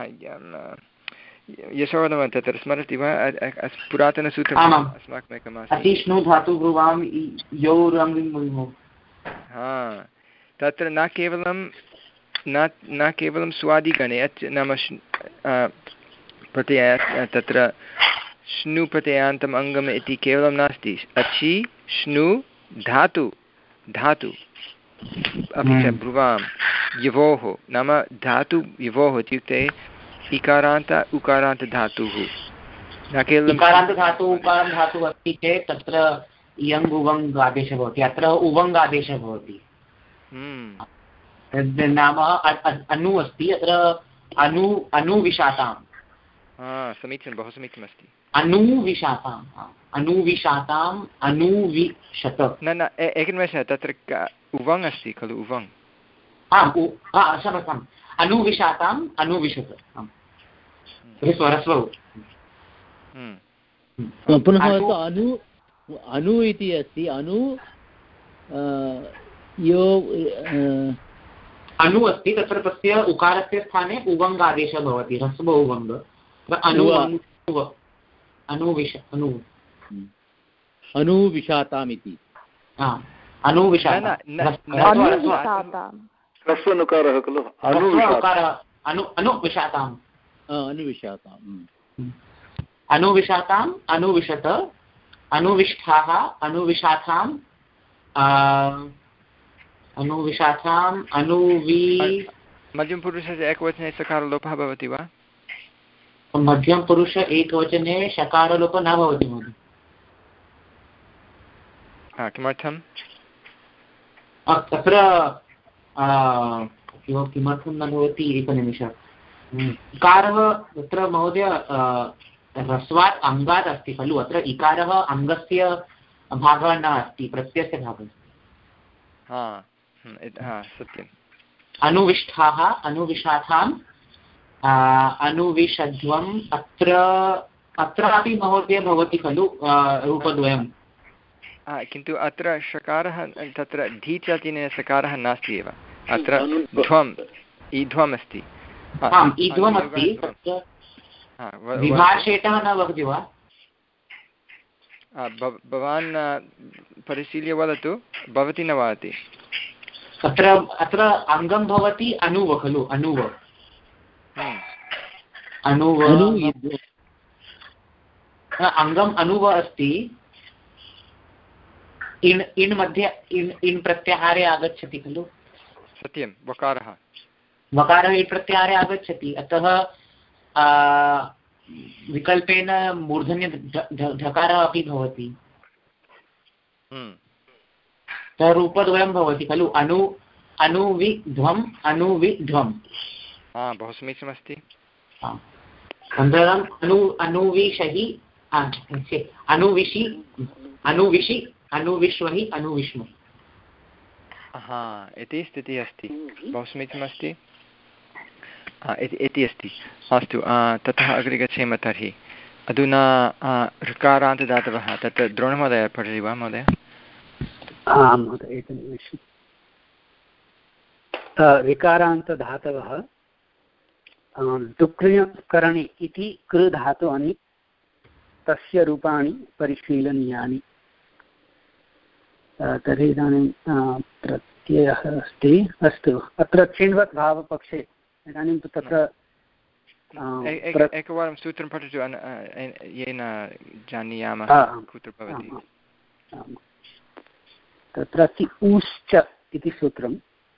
यशोवदमः तत्र स्मरति वा पुरातनसूत्रम् अस्माकम् एकम् हा तत्र न केवलं न न केवलं स्वादिगणे अच् नाम प्रत्यय तत्र श्नु प्रत्ययान्तम् अङ्गम् इति केवलं नास्ति अचि श्नु धातु धातु अपि च ब्रुवां यवोः नाम धातु यवोः इत्युक्ते इकारान्त उकारान्त धातुः न केवलं इकारान्त धातुः उकारान्त धातुः अस्ति चेत् तत्र इयङ् उवङ् आदेशः भवति अत्र उवङ् आदेशः भवति नाम अनु अस्ति अत्र अनु अनुविशाताम् समीचीनं बहु समीचीनमस्ति अनुविशाताम् अनुविशाताम् अनुविशत न न एकनिमेषः तत्र उवङ् अस्ति खलु उवङ् क्षम्यताम् अनुविशाताम् अनुविशत स्वरस्वौ पुनः अनु अनु इति अस्ति अनु यो अनु अस्ति तत्र तस्य उकारस्य स्थाने उवङ् आदेशः भवति ह्रस्व उवङ् अनु अनुविश अनु अनुविशाताम् इति अनुविशाताम् ह्रस्वनुकारः खलु अनुविशाताम् अनुविशाताम् अनुविशाताम् अनुविशत अनुविष्ठाः अनुविशाताम् अनुविशाताम् अनुवि मध्यमपुरुषस्य एकवचने सकारलोपः भवति वा मध्यमपुरुष एकवचने शकारलोपः न भवति महोदय किमर्थं तत्र किमर्थं न भवति एकनिमिषः इकारः तत्र महोदय ह्रस्वात् अङ्गात् अस्ति खलु अत्र इकारः अङ्गस्य भागः न अस्ति प्रत्ययस्य भागः सत्यम् अनुविष्ठाः अनुविशाखाम् अनुविशध्वम् अत्र अत्रापि महोदय भवति खलु रूपद्वयं किन्तु अत्र शकारः तत्र धीचतिने सकारः नास्ति एव अत्र ध्वम् ईध्वम् अस्ति ईध्वम् अस्ति विभाषेटः न भवति वा भवान् परिशील्य वदतु भवति न वदति अत्र अत्र अङ्गं भवति अनुव खलु अनुव अनुव अङ्गम् अनुव अस्ति, इण् इण् मध्ये इण् इण् प्रत्याहारे आगच्छति खलु। सत्यं, वकारः वकारः इण् प्रत्याहारे आगच्छति, अतः विकल्पेन मूर्धन्य ढकारः अपि भवति। सः रूपद्वयं भवति खलु, अनु अनुविध्वम् अनुविध्वम्। बहु समीचीनमस्ति। अनन्तरम् अनु अनुविषहि अनुविशि अनुविशि अनुविश्वहि अनुविष्मु इति स्थितिः अस्ति। बहु समीचीनमस्ति इति अस्ति। अस्तु, ततः अग्रे गच्छेम। तर्हि अधुना ऋकारान्तदातवः, तत्र द्रोणमहोदय पठति वा महोदय? आं महोदय, एकनिमिषम्। ऋकारान्तधातवः दुक्रियकरणि इति कृ धातु अनि तस्य रूपाणि परिशीलनीयानि। तर्हि इदानीं प्रत्ययः अस्ति। अस्तु, अत्र चिण्वत् भावपक्षे इदानीं तु तत्र एकवारं सूत्रं पठतु येन जानीयामः कुत्र भवति। तत्र अस्ति ऊश्च इति सूत्रं।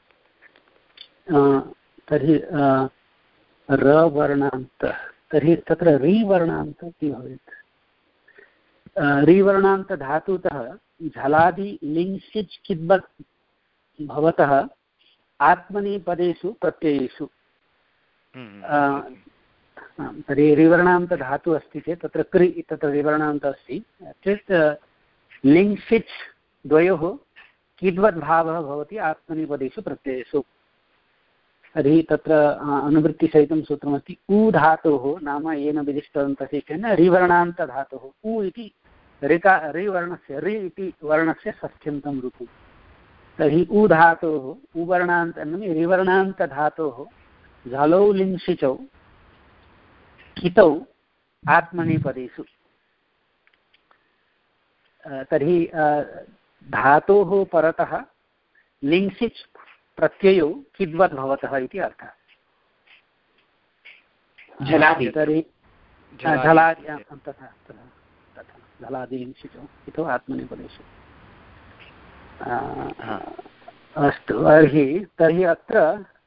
तर्हि रवर्णान्त, तर्हि तत्र रीवर्णान्त इति भवेत्। रीवर्णान्तधातुतः झलादि लिङ्सिच् किद्बत् भवतः आत्मनेपदेषु प्रत्ययेषु। तर्हि ऋवर्णान्तधातुः अस्ति चेत् तत्र कृ तत्र ऋवर्णान्तः अस्ति चेत् लिङ्सिच् द्वयोः किद्वद्भावः भवति आत्मनेपदेषु प्रत्ययेषु। तर्हि तत्र अनुवृत्तिसहितं सूत्रमस्ति उ धातोः नाम येन विदिष्टवन्तः ऋवर्णान्तधातुः। उ इति ऋका ऋवर्णस्य ऋ इति वर्णस्य षष्ठ्यन्तं रूपं। तर्हि उ धातोः उवर्णान्त ऋवर्णान्तधातोः झलौ लिङ्सिचौ कितौ आत्मनेपदेषु। तर्हि धातोः परतः लिङ्सिच् प्रत्ययो किद्वत् भवतः इति अर्थः। झलादि तर्हि झलादि तथा तथा झलादि लिङ्सिचौ कितौ आत्मनेपदेषु। अस्तु, तर्हि तर्हि अत्र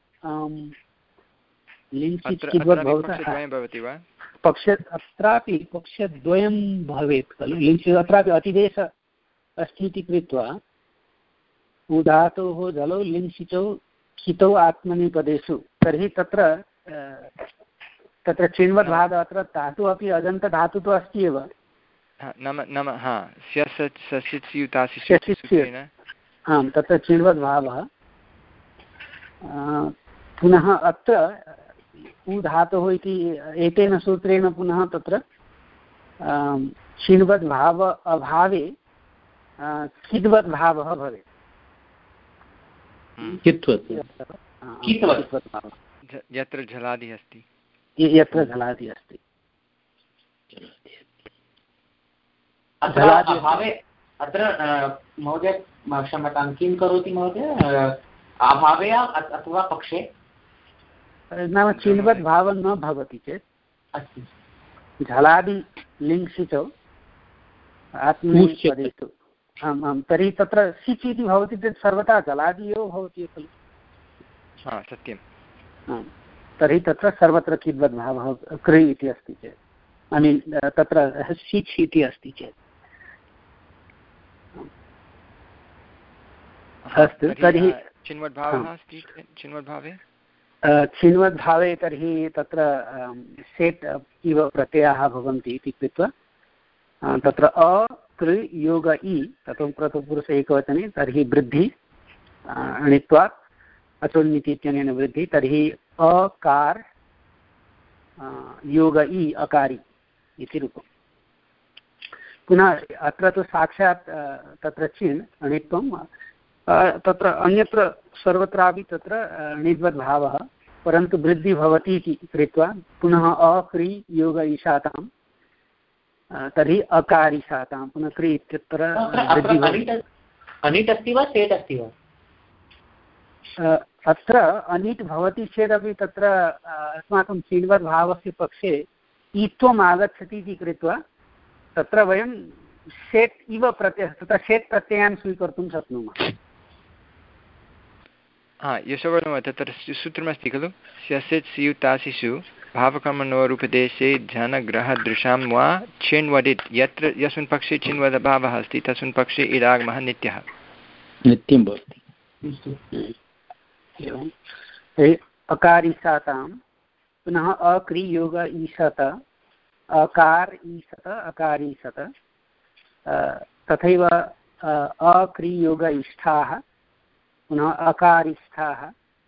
लिङ्सिच् किद्वत् भवति पक्ष अत्रापि पक्षद्वयं भवेत् खलु। लिङ्सिच् अत्रापि अतिदेश अस्ति इति कृत्वा उदातोः जलौ लिङ्सिचौ खितौ आत्मनेपदेषु। तर्हि तत्र तत्र चिण्वद्भावः अत्र धातुः अपि अजन्तधातुः तु अस्ति एव। आं तत्र चिण्वद्भावः। पुनः अत्र उ धातुः इति एतेन सूत्रेण पुनः तत्र चिण्वद्भाव अभावे किद्वद्भावः भवेत्। यत्र झलादि अस्ति यत्र झलादि अस्ति अत्र महोदय क्षम्यतां, किं करोति महोदय? अभावे अथवा पक्षे नाम चिण्वद् भावः न भवति चेत् अस्ति झलादि लिङ्सिचौ आत्मनेपदेषु। आम् आं, तर्हि तत्र सिच् इति भवति चेत् सर्वथा जलादि एव भवति खलु। सत्यं। आम्, तर्हि तत्र सर्वत्र किद्वद्भावः कृ इति अस्ति चेत्, ऐ मीन् तत्र सिच् इति अस्ति चेत्। अस्तु, तर्हि चिण्वद्भावः अस्ति चिण्वद्भावे चिण्वद्भावे तर्हि तत्र सेट् इव प्रत्ययाः भवन्ति इति कृत्वा तत्र अ कृ योग इ ततो प्रथमपुरुष एकवचने तर्हि वृद्धि अणित्वात् अचोन्निति इत्यनेन वृद्धि। तर्हि अकार योग इ अकारि इति रूपम्। पुनः अत्र तु साक्षात् तत्र चिण् अणित्वं तत्र अन्यत्र सर्वत्रापि तत्र णिद्वद्भावः, परन्तु वृद्धि भवति इति कृत्वा पुनः अक्रि योग ईशातां तर्हि अकारिशातां पुनः क्रि इत्यत्र अनिट् अस्ति वा सेट् अस्ति वा? अत्र अनिट् भवति चेदपि तत्र अस्माकं चिण्वद्भावस्य पक्षे ईत्वम् आगच्छति इति कृत्वा तत्र वयं शेट् इव प्रत्ययः तत्र शेट् प्रत्ययान् स्वीकर्तुं शक्नुमः। हा यशोवर्णः तत्र सूत्रमस्ति खलु स्यसित् स्युतासिषु भावकर्मणोरुपदेशे जनग्रहदृशां वा छिण्वदित् यत्र यस्मिन् पक्षे छिण्वद् अभावः अस्ति तस्मिन् पक्षे इडागमः नित्यः नित्यं भवति। एवं अकारिसातां पुनः अक्रियोग ईशत अकार ईशत अकारीशत तथैव अक्रियोग इष्ठाः पुनः अकारिष्ठाः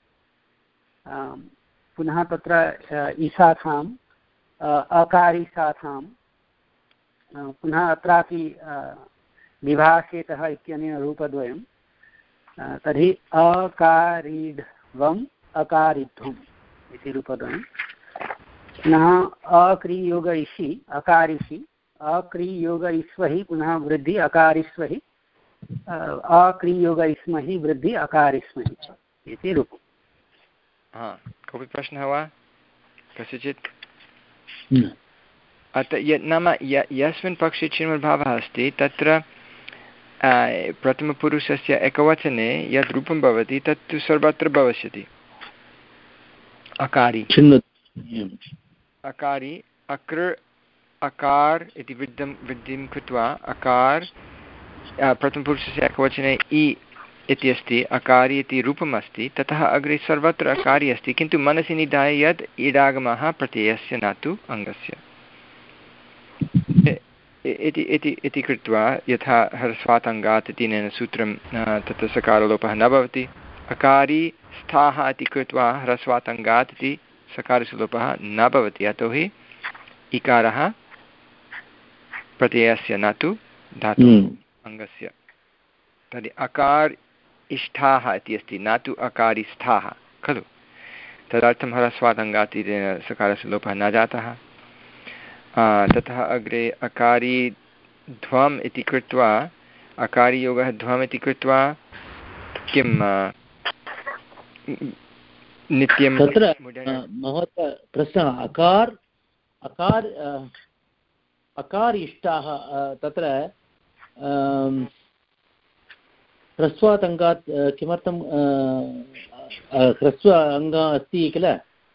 पुनः तत्र ईशाथाम् अकारिशाथां पुनः अत्रापि विभाषेतः इत्यनेन रूपद्वयं तर्हि अकारीध्वम् अकारिध्वम् इति रूपद्वयं पुनः अक्रियोग इषि अकारिषि अक्रियोग इस्वहि पुनः वृद्धि अकारिस्वहि अक्रियोग इस्महि वृद्धि अकारिस्महि इति रूपम्। हा कोऽपि प्रश्नः वा कस्यचित्? अत यत् नाम य यस्मिन् पक्षे छिण्वद्भावः अस्ति तत्र प्रथमपुरुषस्य एकवचने यत् रूपं भवति तत्तु सर्वत्र भविष्यति अकारि अकारि अकृ अकार इति वृद्धिं वृद्धिं कृत्वा अकार प्रथमपुरुषस्य एकवचने इ इति अस्ति अकारि इति रूपम् अस्ति ततः अग्रे सर्वत्र अकारि अस्ति किन्तु मनसि निधाय यत् इडागमः प्रत्ययस्य न तु अङ्गस्य इति इति इति कृत्वा यथा ह्रस्वात् अङ्गात् इति अनेन सूत्रं तत्र सकारलोपः न भवति अकारि स्थाः इति कृत्वा ह्रस्वात् अङ्गात् इति सकारस्य लोपः न भवति यतोहि इकारः प्रत्ययस्य न तु धातुः अङ्गस्य तर्हि अकार इष्ठाः इति अस्ति न तु अकारिस्थाः खलु तदर्थं ह्रस्वात् अङ्गात् इति सकारस्य लोपः न जातः ततः अग्रे अकारि ध्वम् इति कृत्वा अकारियोगः ध्वम् इति कृत्वा किं नित्यं तत्र महोदय प्रश्नः अकार अकार अकार इष्टाः तत्र ह्रस्वात् अङ्गात् किमर्थं ह्रस्व अङ्गः अस्ति किल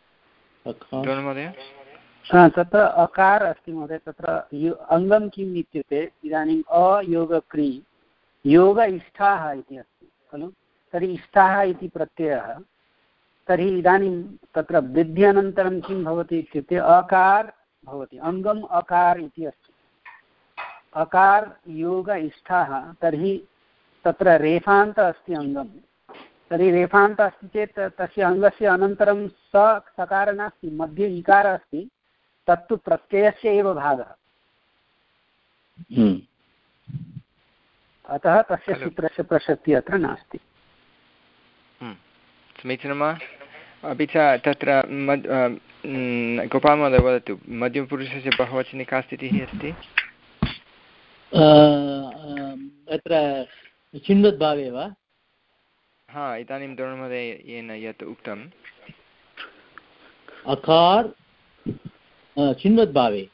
तत्र अकार अस्ति महोदय तत्र अङ्गं किम् इत्युक्ते इदानीम् अयोगक्री योग इष्ठाः इति अस्ति खलु तर्हि इष्ठाः इति प्रत्ययः तर्हि इदानीं तत्र वृद्धि अनन्तरं किं भवति इत्युक्ते अकार भवति अङ्गम् अकार इति अस्ति अकार योग इष्ठाः तर्हि तत्र रेफान्त अस्ति अङ्गं तर्हि रेफान्त अस्ति चेत् तस्य अङ्गस्य अनन्तरं स सकारः नास्ति मध्ये इकारः अस्ति तत्तु प्रत्ययस्य एव भागः अतः तस्य सूत्रस्य प्रसक्तिः अत्र नास्ति। समीचीनं वा? अपि च तत्र मद् गोपालमहोदय वदतु मध्यमपुरुषस्य बहुवचने का स्थितिः अस्ति? अत्र चिण्वद्भावे वा? हा इदानीं द्रोणमहोदयेन यत् उक्तम् अकार चिण्वद्भावे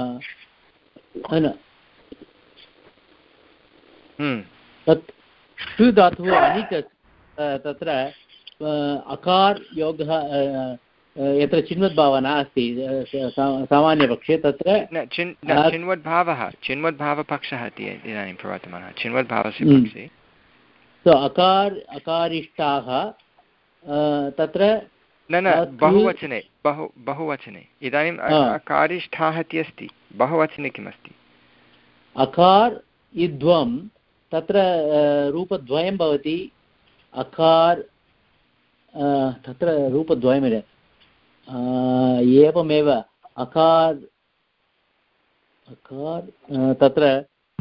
तत् टु धातुः अनिक तत्र अकार योगः यत्र चिण्वद्भावः नास्ति सामान्यपक्षे तत्र चिण्वद्भावः चिण्वद्भावपक्षः इति इदानीं प्रवर्तमानः चिण्वद्भावस्य पक्षे अकार अकारिष्टाः तत्र न न बहुवचने बहु बहुवचने इदानीम् अकारिष्ठाः इति अस्ति बहुवचने किमस्ति अकार इद्वं तत्र रूपद्वयं भवति अकार तत्र रूपद्वयमेव एवमेव अकार अकार तत्र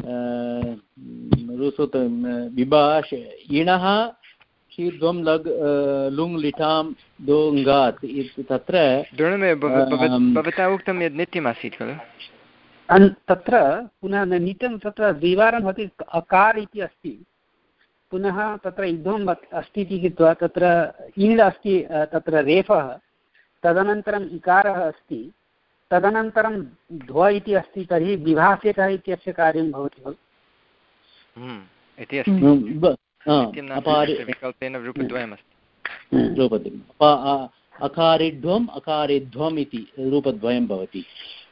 रुसुत विभाष इणः शीध्वं लग् लुङ् लिटां दोङ्गात् तत्र भवता उक्तं यत् नित्यमासीत् खलु तत्र पुनः नित्यं तत्र द्विवारं भवति अकार इति अस्ति पुनः तत्र इद्धम् अस्ति इति कृत्वा तत्र ईण् अस्ति तत्र रेफः तदनन्तरम् इकारः अस्ति तदनन्तरं ध्व इति अस्ति तर्हि विभाषितः इत्यस्य कार्यं भवति खलु इति अस्ति विकल्पेन रूपद्वयमस्ति अकारिध्वम् अकारिध्वम् इति रूपद्वयं भवति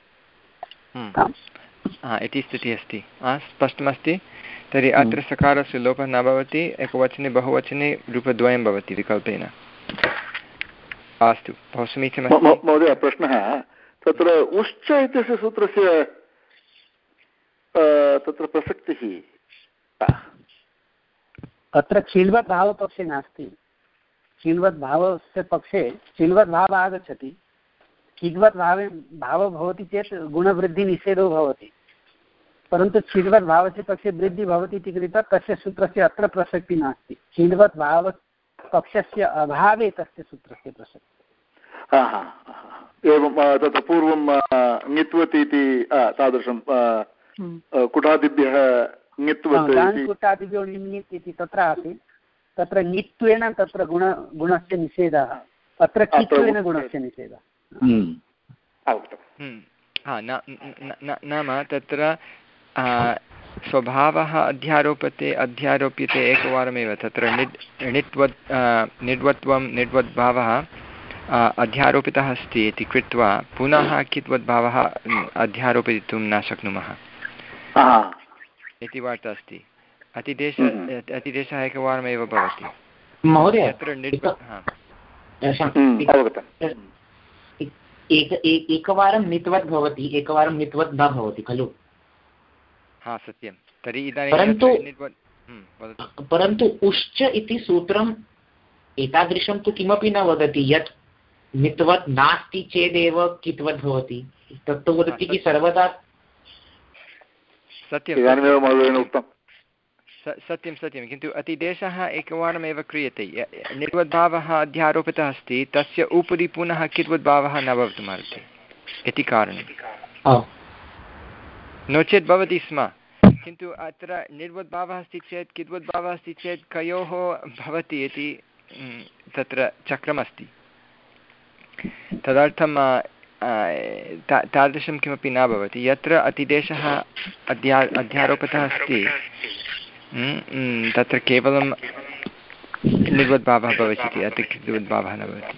इति स्थितिः अस्ति स्पष्टमस्ति। तर्हि अत्र सकारस्य लोपः न भवति एकवचने बहुवचने रूपद्वयं भवति विकल्पेन। अस्तु बहु समीचीनमस्ति। महोदय प्रश्नः तत्र उश्च इत्यस्य सूत्रस्य तत्र प्रसक्तिः अत्र चिल्वत् भावपक्षे नास्ति। चिल्वत् भावस्य पक्षे चिल्वत् भावः आगच्छति, किद्वत् भावे भावः भवति चेत् गुणवृद्धिनिषेधो भवति, परन्तु चिल्वत् भावस्य पक्षे वृद्धिः भवति इति कृत्वा तस्य सूत्रस्य अत्र प्रसक्तिः नास्ति। चिल्वत् भावपक्षस्य अभावे तस्य सूत्रस्य प्रसक्तिः। एवं तत्र पूर्वं ङित्वति इति तादृशं कुटादिभ्यः कुटादिभ्यो ङित् इति तत्र आसीत्, तत्र ङित्वेन तत्र गुण गुणस्य निषेधः, अत्र कित्वेन गुणस्य निषेधः। नाम तत्र स्वभावः अध्यारोपते अध्यारोप्यते एकवारमेव। तत्र निड् णिट्वत् निड्वत्वं निड्वद्भावः अध्यारोपितः अस्ति इति कृत्वा पुनः कित्वद्भावः अध्यारोपयितुं न शक्नुमः इति वार्ता अस्ति। अतिदेश अतिदेशः एकवारमेव भवति महोदय। यत्र एकवारं नित्वत् भवति, एकवारं नित्वत् न भवति खलु। हा सत्यं। तर्हि इदानीं परन्तु परन्तु उश्च इति सूत्रम् एतादृशं तु किमपि न वदति यत् नित्वत् नास्ति चेदेव कित्वत् भवति। तत्तु वदति कि सर्वदा सत्यं सत्यं सत्यं किन्तु अतिदेशः एकवारमेव क्रियते। नित्वद्भावः अध्यारोपितः अस्ति, तस्य उपरि पुनः कित्वद्भावः न भवितुमर्हति इति कारणं। नो चेत् भवति स्म, किन्तु अत्र निर्वद्भावः अस्ति चेत् किद्वद्भावः अस्ति चेत् कयोः भवति इति तत्र चक्रमस्ति। तदर्थं तादृशं किमपि न भवति। यत्र अतिदेशः अध्या अध्यारोपितः अस्ति तत्र केवलं निर्वद्भावः भविष्यति, अत्र किद्वद्भावः न भवति।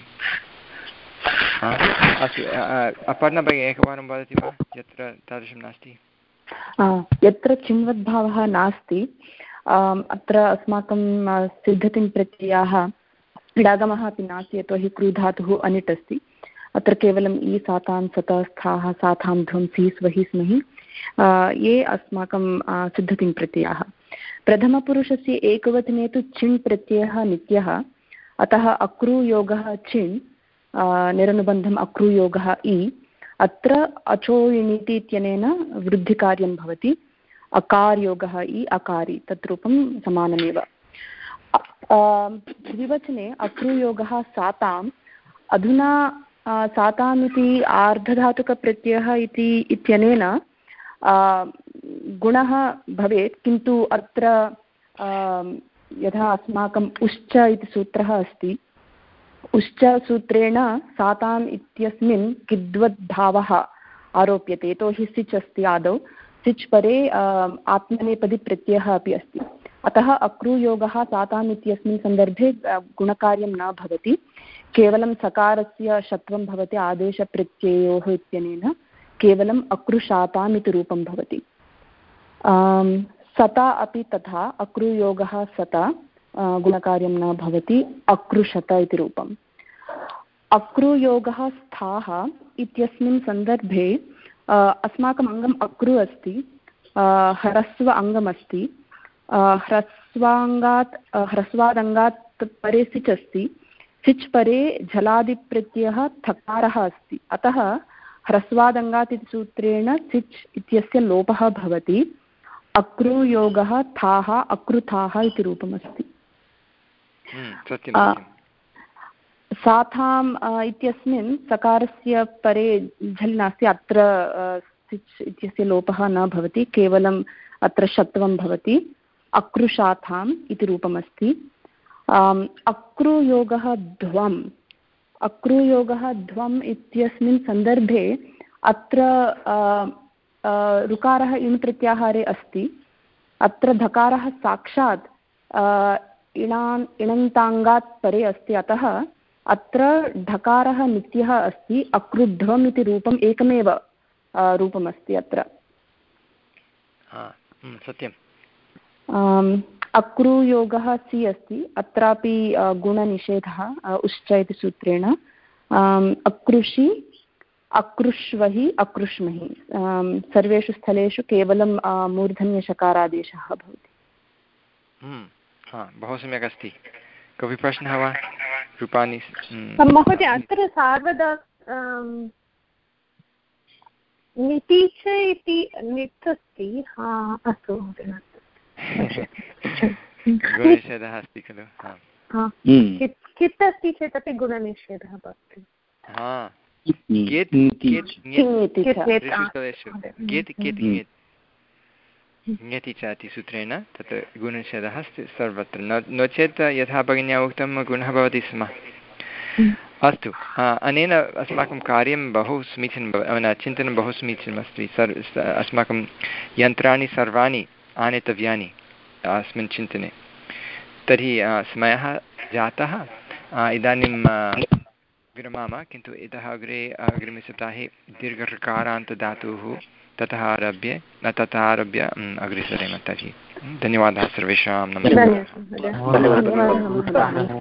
अस्तु अपर्णा भगिनी एकवारं वदति वा यत्र तादृशं नास्ति। यत्र चिन्वद्भावः नास्ति अत्र अस्माकं सिद्धतिं प्रत्ययाः इडागमः अपि नास्ति, यतोहि क्रूधातुः अनिट् अस्ति। अत्र केवलम् इ सातां सतः स्थाः सातां ध्वं सी स्वहि स्महि ये अस्माकं सिद्धतिं प्रत्ययाः। प्रथमपुरुषस्य एकवचने तु चिण् प्रत्ययः नित्यः, अतः अक्रूयोगः चिण् निरनुबन्धम् अक्रूयोगः इ। अत्र अचोयिणीति इत्यनेन वृद्धिकार्यं भवति। अकारयोगः इ अकारि तत् रूपं समानमेव। द्विवचने अक्रूयोगः साताम्। अधुना साताम् इति आर्धधातुकप्रत्ययः इति इत्यनेन गुणः भवेत्, किन्तु अत्र यथा अस्माकम् उश्च इति सूत्रः अस्ति, उश्च सूत्रेण साताम् इत्यस्मिन् किद्वद्भावः आरोप्यते, यतोहि सिच् अस्ति आदौ, सिच् परे आत्मनेपदी प्रत्ययः अपि अस्ति। अतः अक्रूयोगः साताम् इत्यस्मिन् सन्दर्भे गुणकार्यं न भवति, केवलं सकारस्य षत्वं भवति आदेशप्रत्ययोः इत्यनेन केवलम् अक्रुशाताम् इति रूपं भवति। सता अपि तथा अक्रूयोगः सता गुणकार्यं न भवति, अक्रुशत इति रूपम्। अक्रूयोगः स्थाः इत्यस्मिन् सन्दर्भे अस्माकम् अङ्गम् अक्रु अस्ति, ह्रस्व अङ्गमस्ति। ह्रस्वाङ्गात् ह्रस्वादङ्गात् परे सिच् अस्ति, सिच् परे झलादिप्रत्ययः थकारः अस्ति, अतः ह्रस्वादङ्गात् इति सूत्रेण सिच् इत्यस्य लोपः भवति। अक्रूयोगः थाः अक्रुथाः इति रूपमस्ति। साथाम् इत्यस्मिन् सकारस्य परे झल् नास्ति, अत्र सिच् इत्यस्य लोपः न भवति, केवलम् अत्र षत्वं भवति। अक्रुशाथाम् इति रूपमस्ति। अक्रूयोगः ध्वम्। अक्रूयोगः ध्वम् इत्यस्मिन् सन्दर्भे अत्र ऋकारः इण् प्रत्याहारे अस्ति, अत्र धकारः साक्षात् इणान् इणन्ताङ्गात् परे अस्ति, अतः अत्र ढकारः नित्यः अस्ति, अक्रुद्धम् इति रूपम् एकमेव रूपमस्ति अत्र। सत्यम्। अक्रुयोगः सि अस्ति, अत्रापि गुणनिषेधः उश्च इति सूत्रेण। अकृषि अकृष्वहि अकृष्महि सर्वेषु स्थलेषु केवलं मूर्धन्यषकारादेशः भवति। बहु सम्यक् अस्ति। कोऽपि प्रश्नः वा? रूपाणि महोदय अत्र सार्वदा निति च इति नित् अस्ति। अस्तु महोदय, गुणनिषेधः अस्ति खलु? कित् अस्ति चेदपि गुणनिषेधः भवति। ङति च इति सूत्रेण तत्र गुणनिषेधः अस्ति सर्वत्र, नो चेत् यथा भगिन्या उक्तं गुणः भवति स्म। अस्तु, अनेन अस्माकं कार्यं बहु समीचीनं, चिन्तनं बहु समीचीनमस्ति। सर् अस्माकं यन्त्राणि सर्वाणि आनेतव्यानि अस्मिन् चिन्तने। तर्हि समयः जातः, इदानीं विरमामः, किन्तु इतः अग्रे अग्रिमसप्ताहे दीर्घऋकारान्तधातुः ततः आरभ्य न ततः आरभ्य अग्रे सरेम। तर्हि धन्यवादः सर्वेषां। नमस्कारः।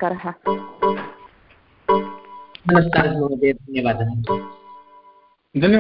नमस्कारः महोदय, धन्यवादः।